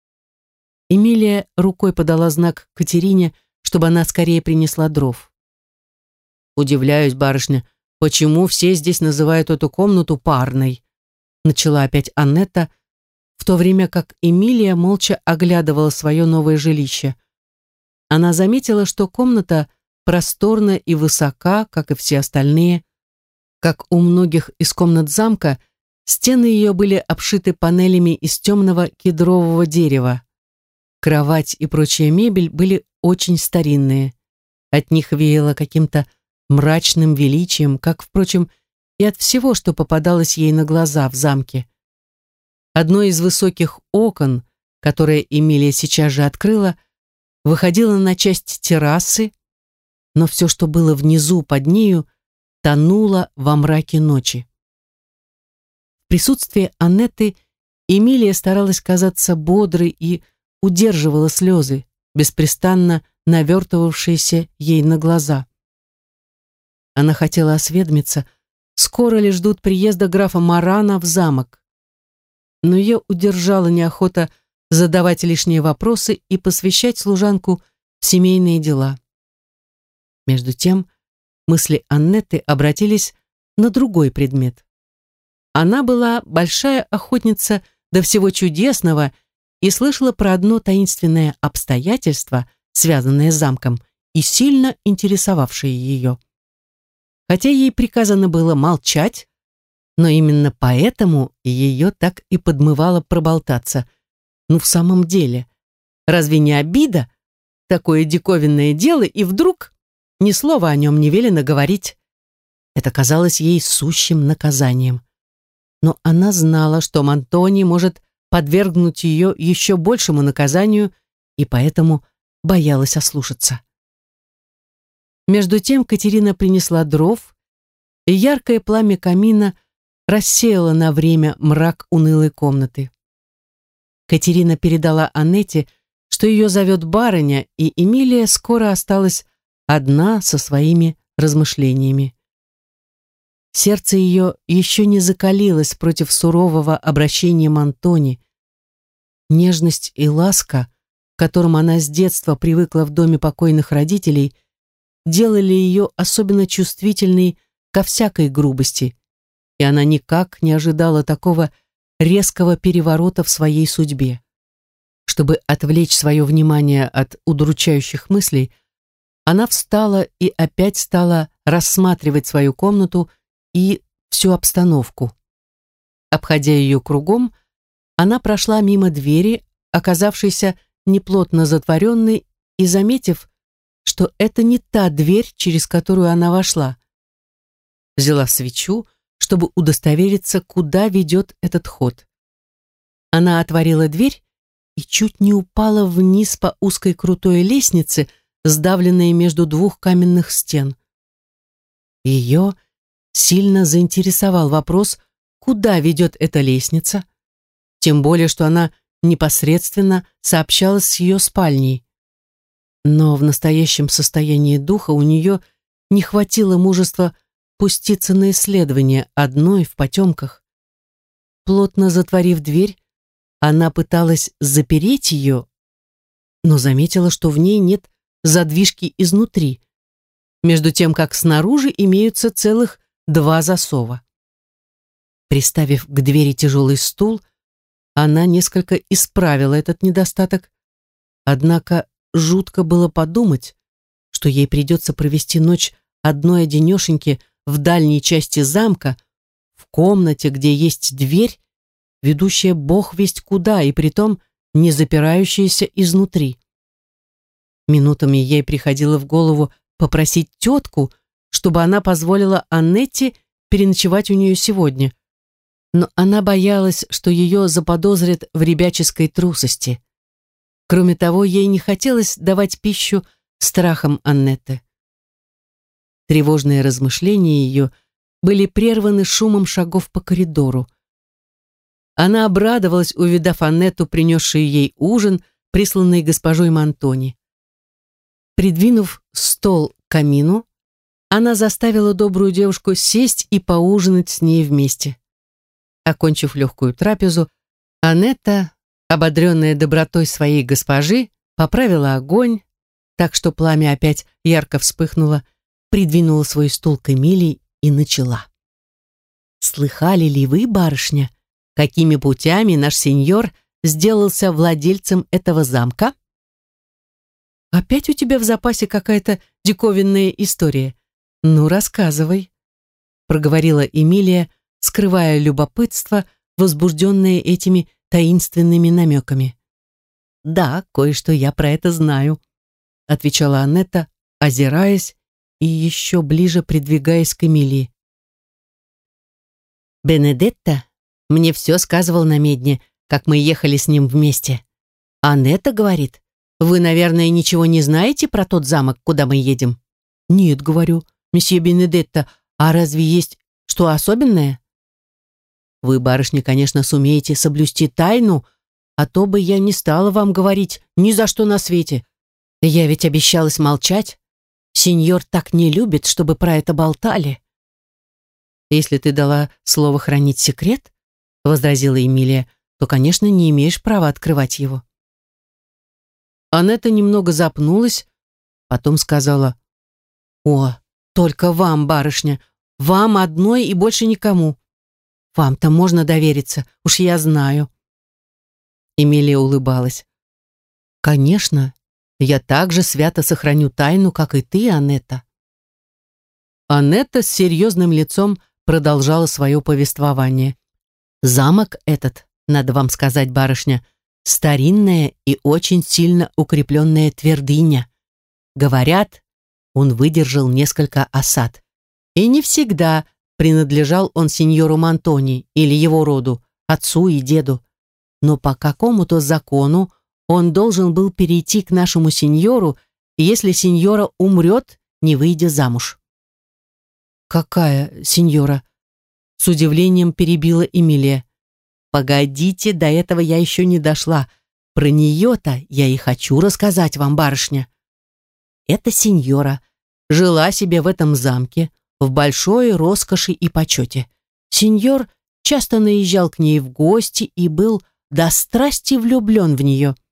Speaker 1: Эмилия рукой подала знак Катерине, чтобы она скорее принесла дров. «Удивляюсь, барышня, почему все здесь называют эту комнату парной?» Начала опять Аннетта, в то время как Эмилия молча оглядывала свое новое жилище. Она заметила, что комната просторна и высока, как и все остальные. Как у многих из комнат замка, стены ее были обшиты панелями из темного кедрового дерева. Кровать и прочая мебель были очень старинные. От них веяло каким-то мрачным величием, как, впрочем, и от всего, что попадалось ей на глаза в замке. Одно из высоких окон, которое Эмилия сейчас же открыла, выходило на часть террасы, но все, что было внизу под нею, тонуло во мраке ночи. В присутствии Аннетты Эмилия старалась казаться бодрой и удерживала слезы, беспрестанно навертывавшиеся ей на глаза. Она хотела осведомиться, скоро ли ждут приезда графа Марана в замок. Но ее удержала неохота задавать лишние вопросы и посвящать служанку в семейные дела. Между тем, мысли Аннетты обратились на другой предмет. Она была большая охотница до всего чудесного и слышала про одно таинственное обстоятельство, связанное с замком, и сильно интересовавшее ее. Хотя ей приказано было молчать, но именно поэтому ее так и подмывало проболтаться. Ну, в самом деле, разве не обида? Такое диковинное дело, и вдруг ни слова о нем не велено говорить. Это казалось ей сущим наказанием. Но она знала, что Мантони может подвергнуть ее еще большему наказанию, и поэтому боялась ослушаться. Между тем Катерина принесла дров, и яркое пламя камина рассеяло на время мрак унылой комнаты. Катерина передала Аннете, что ее зовет барыня, и Эмилия скоро осталась одна со своими размышлениями. Сердце ее еще не закалилось против сурового обращения Мантони. Нежность и ласка, к которым она с детства привыкла в доме покойных родителей, делали ее особенно чувствительной ко всякой грубости, и она никак не ожидала такого резкого переворота в своей судьбе. Чтобы отвлечь свое внимание от удручающих мыслей, она встала и опять стала рассматривать свою комнату и всю обстановку. Обходя ее кругом, она прошла мимо двери, оказавшейся неплотно затворенной, и, заметив, что это не та дверь, через которую она вошла, взяла свечу, чтобы удостовериться, куда ведет этот ход. Она отворила дверь и чуть не упала вниз по узкой крутой лестнице, сдавленной между двух каменных стен. Ее сильно заинтересовал вопрос, куда ведет эта лестница, тем более, что она непосредственно сообщалась с ее спальней. Но в настоящем состоянии духа у нее не хватило мужества пуститься на исследование одной в потемках. Плотно затворив дверь, она пыталась запереть ее, но заметила, что в ней нет задвижки изнутри, между тем как снаружи имеются целых два засова. Приставив к двери тяжелый стул, она несколько исправила этот недостаток, однако жутко было подумать, что ей придется провести ночь одной-одинешеньки в дальней части замка, в комнате, где есть дверь, ведущая бог весть куда, и притом не запирающаяся изнутри. Минутами ей приходило в голову попросить тетку, чтобы она позволила Аннетте переночевать у нее сегодня, но она боялась, что ее заподозрят в ребяческой трусости. Кроме того, ей не хотелось давать пищу страхам Аннетты. Тревожные размышления ее были прерваны шумом шагов по коридору. Она обрадовалась, увидав Аннетту, принесшую ей ужин, присланный госпожой Монтони. Придвинув стол к камину, она заставила добрую девушку сесть и поужинать с ней вместе. Окончив легкую трапезу, Аннетта, ободренная добротой своей госпожи, поправила огонь, так что пламя опять ярко вспыхнуло, придвинула свой стул к Эмилии и начала. «Слыхали ли вы, барышня, какими путями наш сеньор сделался владельцем этого замка?» «Опять у тебя в запасе какая-то диковинная история? Ну, рассказывай», проговорила Эмилия, скрывая любопытство, возбужденное этими таинственными намеками. «Да, кое-что я про это знаю», отвечала Аннетта, озираясь и еще ближе придвигаясь к Эмилии. «Бенедетто мне все сказывал на медне, как мы ехали с ним вместе. Аннетта говорит, вы, наверное, ничего не знаете про тот замок, куда мы едем?» «Нет, — говорю, — месье Бенедетто, а разве есть что особенное?» «Вы, барышня, конечно, сумеете соблюсти тайну, а то бы я не стала вам говорить ни за что на свете. Я ведь обещалась молчать. Сеньор так не любит, чтобы про это болтали». «Если ты дала слово хранить секрет, — возразила Эмилия, — то, конечно, не имеешь права открывать его». Аннетта немного запнулась, потом сказала: «О, только вам, барышня, вам одной и больше никому. Вам-то можно довериться, уж я знаю». Эмилия улыбалась. «Конечно, я так же свято сохраню тайну, как и ты, Аннетта». Аннетта с серьезным лицом продолжала свое повествование. «Замок этот, надо вам сказать, барышня, старинная и очень сильно укрепленная твердыня. Говорят, он выдержал несколько осад. И не всегда принадлежал он сеньору Монтони или его роду, отцу и деду. Но по какому-то закону он должен был перейти к нашему сеньору, если сеньора умрет, не выйдя замуж». «Какая сеньора?» С удивлением перебила Эмилия. «Погодите, до этого я еще не дошла. Про нее-то я и хочу рассказать вам, барышня. Эта сеньора жила себе в этом замке в большой роскоши и почете. Сеньор часто наезжал к ней в гости и был до страсти влюблен в нее,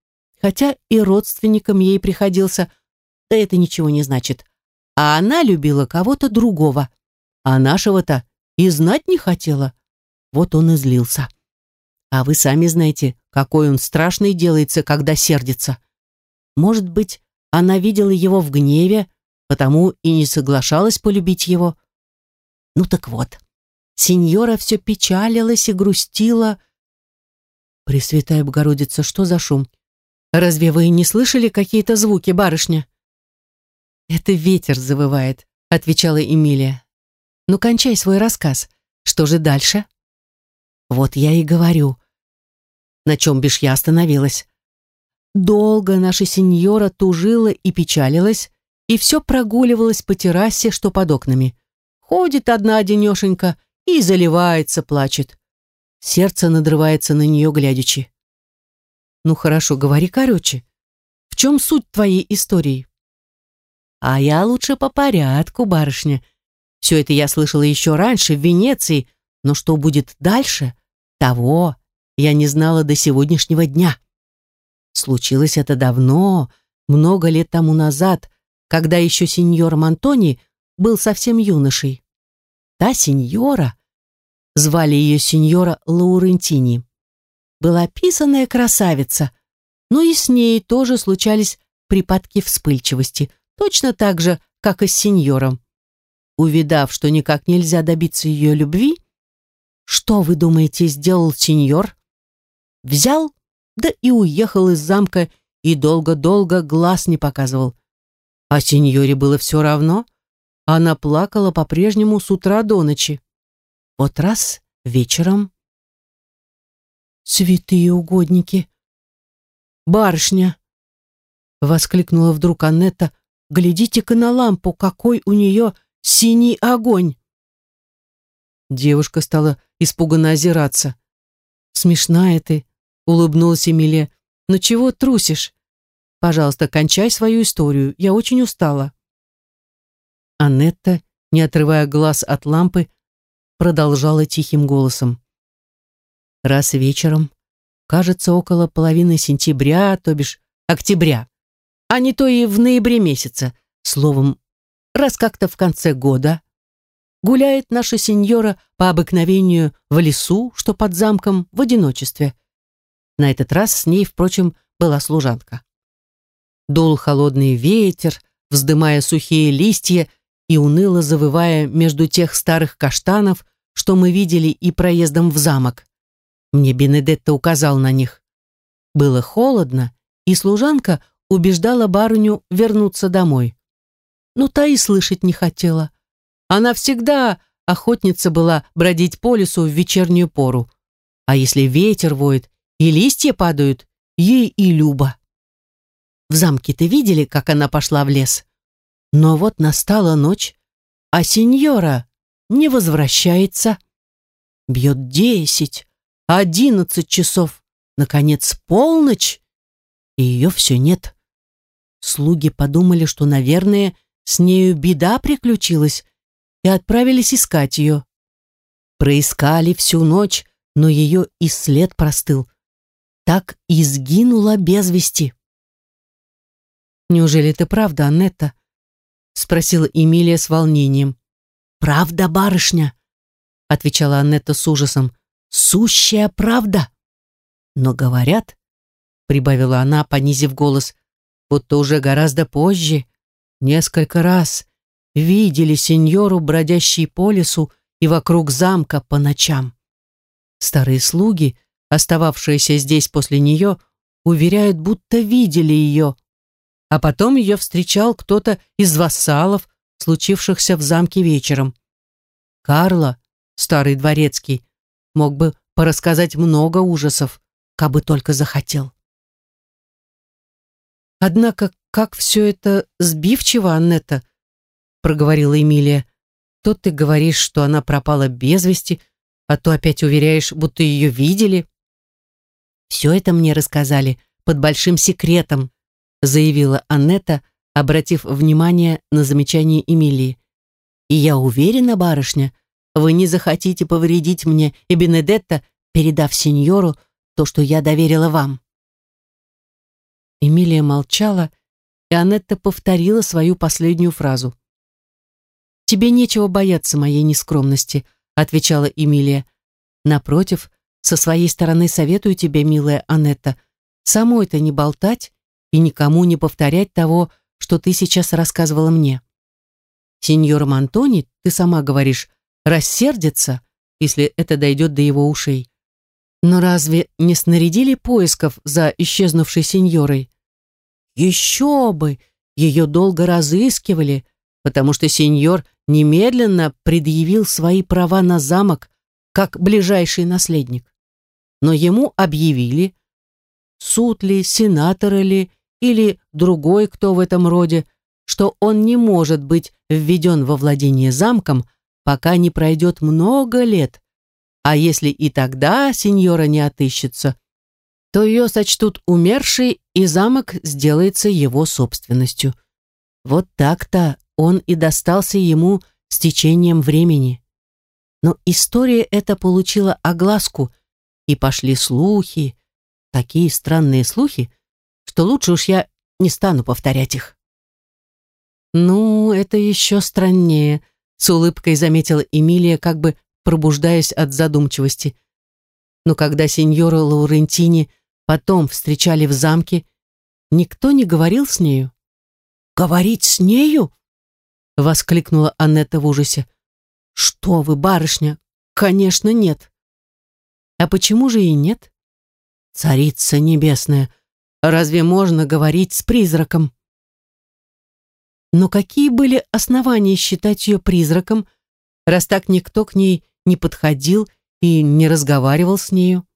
Speaker 1: хотя и родственником ей приходился, да это ничего не значит. А она любила кого-то другого, а нашего-то и знать не хотела. Вот он и злился. А вы сами знаете, какой он страшный делается, когда сердится. Может быть, она видела его в гневе, потому и не соглашалась полюбить его. Ну так вот, сеньора все печалилась и грустила. Пресвятая Богородица, что за шум? Разве вы не слышали какие-то звуки, барышня? Это ветер завывает, отвечала Эмилия. Ну, кончай свой рассказ. Что же дальше? Вот я и говорю. На чем бишь я остановилась? Долго наша сеньора тужила и печалилась, и все прогуливалась по террасе, что под окнами. Ходит одна-одинешенька и заливается, плачет. Сердце надрывается на нее глядячи. Ну хорошо, говори короче. В чем суть твоей истории? А я лучше по порядку, барышня. Все это я слышала еще раньше в Венеции, но что будет дальше, того я не знала до сегодняшнего дня. Случилось это давно, много лет тому назад, когда еще сеньор Монтони был совсем юношей. Та сеньора, звали ее сеньора Лаурентини, была писаная красавица, но и с ней тоже случались припадки вспыльчивости, точно так же, как и с сеньором. Увидав, что никак нельзя добиться ее любви, что, вы думаете, сделал сеньор? Взял, да и уехал из замка и долго-долго глаз не показывал. А сеньоре было все равно. Она плакала по-прежнему с утра до ночи. Вот раз вечером... «Святые угодники! Барышня!» — воскликнула вдруг Аннетта. «Глядите-ка на лампу, какой у нее синий огонь!» Девушка стала испуганно озираться. «Смешная ты!» — улыбнулась Эмилия. «Ну чего трусишь? Пожалуйста, кончай свою историю. Я очень устала». Аннетта, не отрывая глаз от лампы, продолжала тихим голосом. Раз вечером, кажется, около половины сентября, то бишь октября, а не то и в ноябре месяце, словом, раз как-то в конце года, гуляет наша сеньора по обыкновению в лесу, что под замком, в одиночестве. На этот раз с ней, впрочем, была служанка. Дул холодный ветер, вздымая сухие листья и уныло завывая между тех старых каштанов, что мы видели и проездом в замок. Мне Бенедетто указал на них. Было холодно, и служанка убеждала барыню вернуться домой. Но та и слышать не хотела. Она всегда охотница была бродить по лесу в вечернюю пору. А если ветер воет и листья падают, ей и любо. В замке-то видели, как она пошла в лес? Но вот настала ночь, а сеньора не возвращается. Бьет десять, одиннадцать часов, наконец полночь, и ее все нет. Слуги подумали, что, наверное, с нею беда приключилась, и отправились искать ее. Проискали всю ночь, но ее и след простыл. Так и сгинула без вести. «Неужели это правда, Аннетта?» — спросила Эмилия с волнением. «Правда, барышня», — отвечала Аннетта с ужасом, — «сущая правда». «Но говорят», — прибавила она, понизив голос, — «будто уже гораздо позже, несколько раз, видели сеньору, бродящей по лесу и вокруг замка по ночам. Старые слуги, остававшиеся здесь после нее, уверяют, будто видели ее, а потом ее встречал кто-то из вассалов, случившихся в замке вечером. Карло, старый дворецкий, мог бы порассказать много ужасов, кабы только захотел. «Однако, как все это сбивчиво, Аннетта», — проговорила Эмилия. «То ты говоришь, что она пропала без вести, а то опять уверяешь, будто ее видели». «Все это мне рассказали под большим секретом», — заявила Аннетта, обратив внимание на замечание Эмилии. «И я уверена, барышня, вы не захотите повредить мне и Бенедетто, передав сеньору то, что я доверила вам». Эмилия молчала, и Аннетта повторила свою последнюю фразу. «Тебе нечего бояться моей нескромности», — отвечала Эмилия. «Напротив, со своей стороны советую тебе, милая Аннетта, самой-то не болтать и никому не повторять того, что ты сейчас рассказывала мне. Сеньор Монтони, ты сама говоришь, рассердится, если это дойдет до его ушей. Но разве не снарядили поисков за исчезнувшей сеньорой? Еще бы! Ее долго разыскивали, потому что сеньор немедленно предъявил свои права на замок как ближайший наследник. Но ему объявили, суд ли, сенатор ли, или другой кто в этом роде, что он не может быть введен во владение замком, пока не пройдет много лет, а если и тогда сеньора не отыщется, то ее сочтут умершей, и замок сделается его собственностью. Вот так-то он и достался ему с течением времени. Но история эта получила огласку, и пошли слухи, такие странные слухи, что лучше уж я не стану повторять их. «Ну, это еще страннее», — с улыбкой заметила Эмилия, как бы пробуждаясь от задумчивости. Но когда сеньора Лаурентини потом встречали в замке, никто не говорил с нею. «Говорить с нею?» — воскликнула Аннетта в ужасе. «Что вы, барышня? Конечно, нет». «А почему же и нет?» «Царица небесная, разве можно говорить с призраком?» Но какие были основания считать ее призраком, раз так никто к ней не подходил и не разговаривал с нею?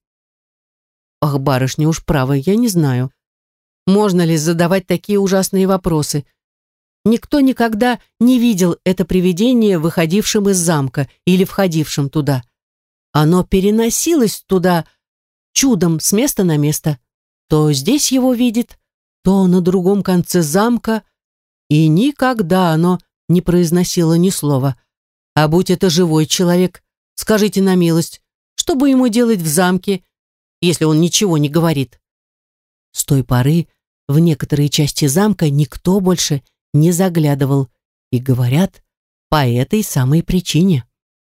Speaker 1: Ах, барышня, уж право, я не знаю. Можно ли задавать такие ужасные вопросы? Никто никогда не видел это привидение, выходившим из замка или входившим туда. Оно переносилось туда чудом с места на место. То здесь его видит, то на другом конце замка, и никогда оно не произносило ни слова. А будь это живой человек, скажите на милость, что бы ему делать в замке, если он ничего не говорит? С той поры в некоторые части замка никто больше не заглядывал, и, говорят, по этой самой причине.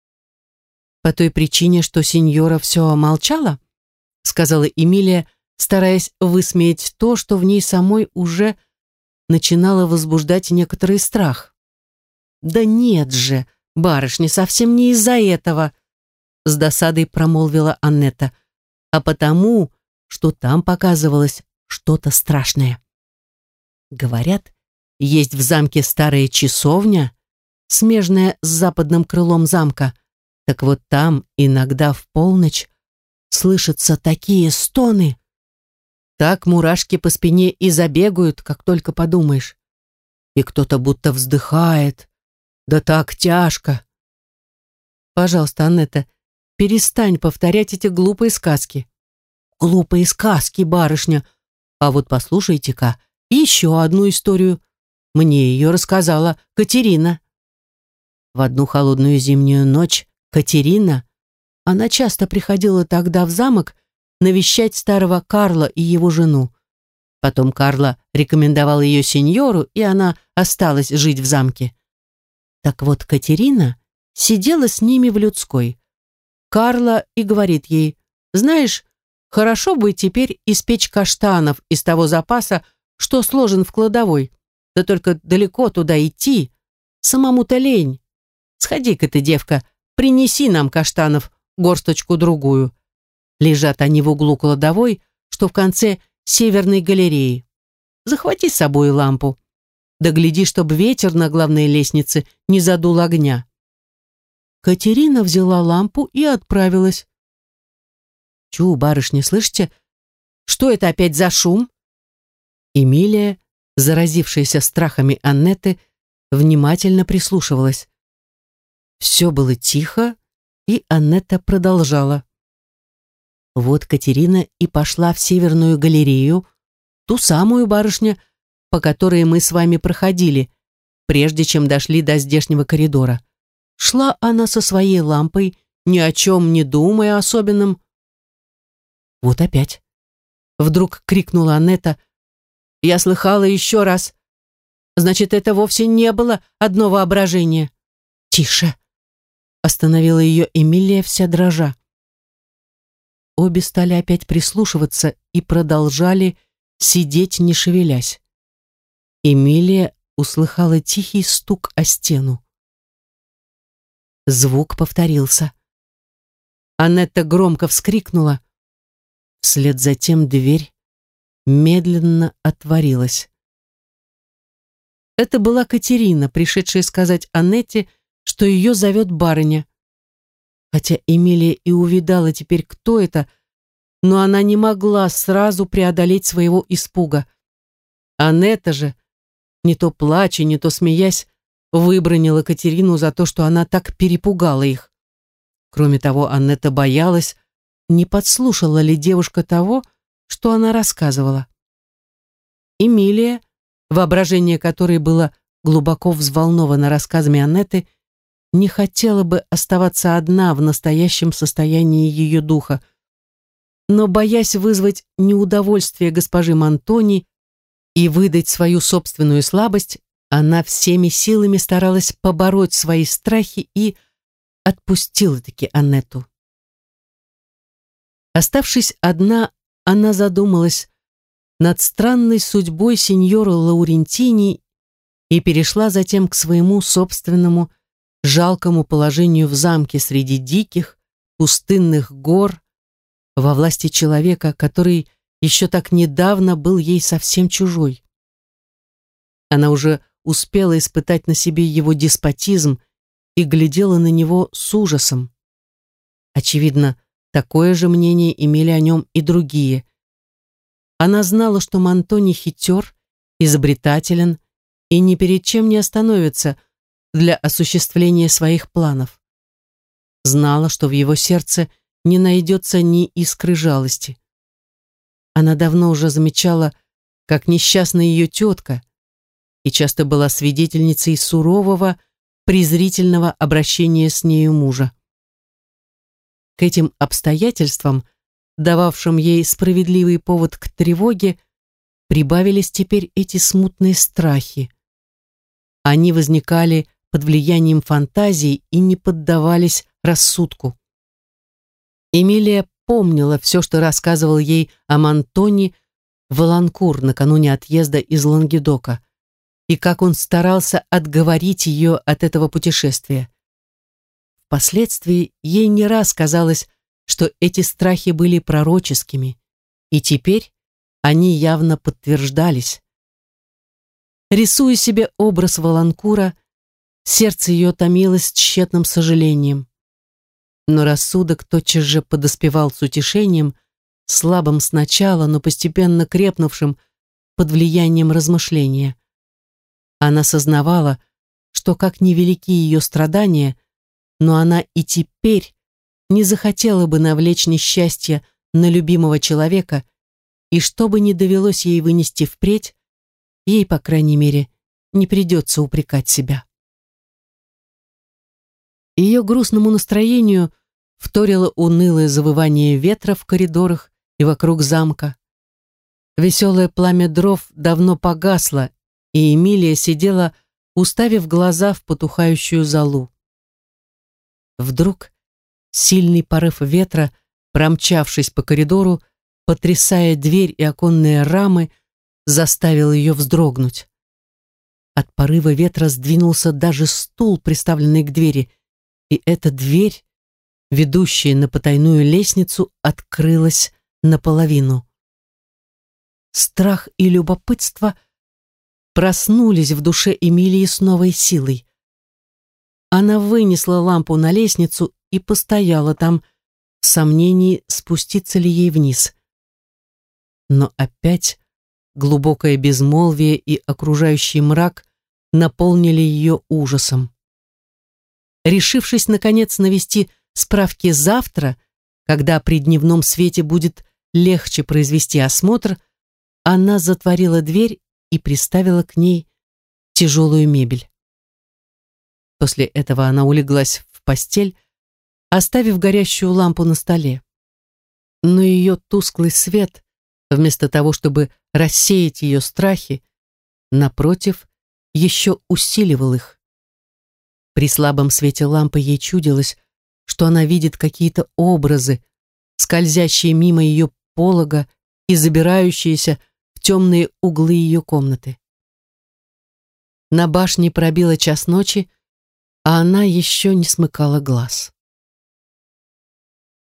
Speaker 1: «По той причине, что сеньора все молчала?» — сказала Эмилия, стараясь высмеять то, что в ней самой уже начинало возбуждать некоторый страх. «Да нет же, барышня, совсем не из-за этого», — с досадой промолвила Аннетта, «а потому, что там показывалось что-то страшное. Говорят, есть в замке старая часовня, смежная с западным крылом замка. Так вот там иногда в полночь слышатся такие стоны. Так мурашки по спине и забегают, как только подумаешь. И кто-то будто вздыхает. Да так тяжко. Пожалуйста, Аннетта, перестань повторять эти глупые сказки». «Глупые сказки, барышня. А вот послушайте-ка еще одну историю. Мне ее рассказала Катерина. В одну холодную зимнюю ночь Катерина, она часто приходила тогда в замок навещать старого Карла и его жену. Потом Карла рекомендовал ее сеньору, и она осталась жить в замке. Так вот, Катерина сидела с ними в людской. Карла и говорит ей: «Знаешь, хорошо бы теперь испечь каштанов из того запаса, что сложен в кладовой. Да только далеко туда идти, самому-то лень. Сходи-ка ты, девка, принеси нам каштанов горсточку-другую». Лежат они в углу кладовой, что в конце северной галереи. Захвати с собой лампу. Да гляди, чтоб ветер на главной лестнице не задул огня. Катерина взяла лампу и отправилась. «Чу, барышня, слышите? Что это опять за шум?» Эмилия, заразившаяся страхами Аннетты, внимательно прислушивалась. Все было тихо, и Аннетта продолжала. Вот Катерина и пошла в северную галерею, ту самую, барышня, по которой мы с вами проходили, прежде чем дошли до здешнего коридора. Шла она со своей лампой, ни о чем не думая особенном. Вот опять. Вдруг крикнула Аннетта: Я слыхала еще раз. Значит, это вовсе не было одно воображение. Тише, остановила ее Эмилия, вся дрожа. Обе стали опять прислушиваться и продолжали сидеть, не шевелясь. Эмилия услыхала тихий стук о стену. Звук повторился. Аннетта громко вскрикнула. Вслед за тем дверь медленно отворилась. Это была Катерина, пришедшая сказать Аннетте, что ее зовет барыня. Хотя Эмилия и увидала теперь, кто это, но она не могла сразу преодолеть своего испуга. Аннетта же, не то плача, не то смеясь, выбранила Катерину за то, что она так перепугала их. Кроме того, Аннетта боялась, не подслушала ли девушка того, что она рассказывала. Эмилия, воображение которой было глубоко взволновано рассказами Аннетты, не хотела бы оставаться одна в настоящем состоянии ее духа, но, боясь вызвать неудовольствие госпожи Монтони и выдать свою собственную слабость, она всеми силами старалась побороть свои страхи и отпустила-таки Аннетту. Оставшись одна, она задумалась над странной судьбой сеньора Лаурентини и перешла затем к своему собственному жалкому положению в замке среди диких, пустынных гор, во власти человека, который еще так недавно был ей совсем чужой. Она уже успела испытать на себе его деспотизм и глядела на него с ужасом. Очевидно, такое же мнение имели о нем и другие. Она знала, что Монтони хитер, изобретателен и ни перед чем не остановится для осуществления своих планов. Знала, что в его сердце не найдется ни искры жалости. Она давно уже замечала, как несчастна ее тетка, и часто была свидетельницей сурового, презрительного обращения с нею мужа. К этим обстоятельствам, дававшим ей справедливый повод к тревоге, прибавились теперь эти смутные страхи. Они возникали под влиянием фантазии и не поддавались рассудку. Эмилия помнила все, что рассказывал ей о Монтони Воланкур накануне отъезда из Лангедока, и как он старался отговорить ее от этого путешествия. Впоследствии ей не раз казалось, что эти страхи были пророческими, и теперь они явно подтверждались. Рисуя себе образ Воланкура, сердце ее томилось тщетным сожалением. Но рассудок тотчас же подоспевал с утешением, слабым сначала, но постепенно крепнувшим под влиянием размышления. Она сознавала, что как невелики ее страдания, но она и теперь не захотела бы навлечь несчастье на любимого человека, и что бы ни довелось ей вынести впредь, ей, по крайней мере, не придется упрекать себя. Ее грустному настроению вторило унылое завывание ветра в коридорах и вокруг замка. Веселое пламя дров давно погасло, и Эмилия сидела, уставив глаза в потухающую золу. Вдруг сильный порыв ветра, промчавшись по коридору, потрясая дверь и оконные рамы, заставил ее вздрогнуть. От порыва ветра сдвинулся даже стул, приставленный к двери, и эта дверь, ведущая на потайную лестницу, открылась наполовину. Страх и любопытство проснулись в душе Эмилии с новой силой. Она вынесла лампу на лестницу и постояла там, в сомнении, спуститься ли ей вниз. Но опять глубокое безмолвие и окружающий мрак наполнили ее ужасом. Решившись, наконец, навести справки завтра, когда при дневном свете будет легче произвести осмотр, она затворила дверь и приставила к ней тяжелую мебель. После этого она улеглась в постель, оставив горящую лампу на столе. Но ее тусклый свет, вместо того, чтобы рассеять ее страхи, напротив, еще усиливал их. При слабом свете лампы ей чудилось, что она видит какие-то образы, скользящие мимо ее полога и забирающиеся в темные углы ее комнаты. На башне пробило час ночи, а она еще не смыкала глаз.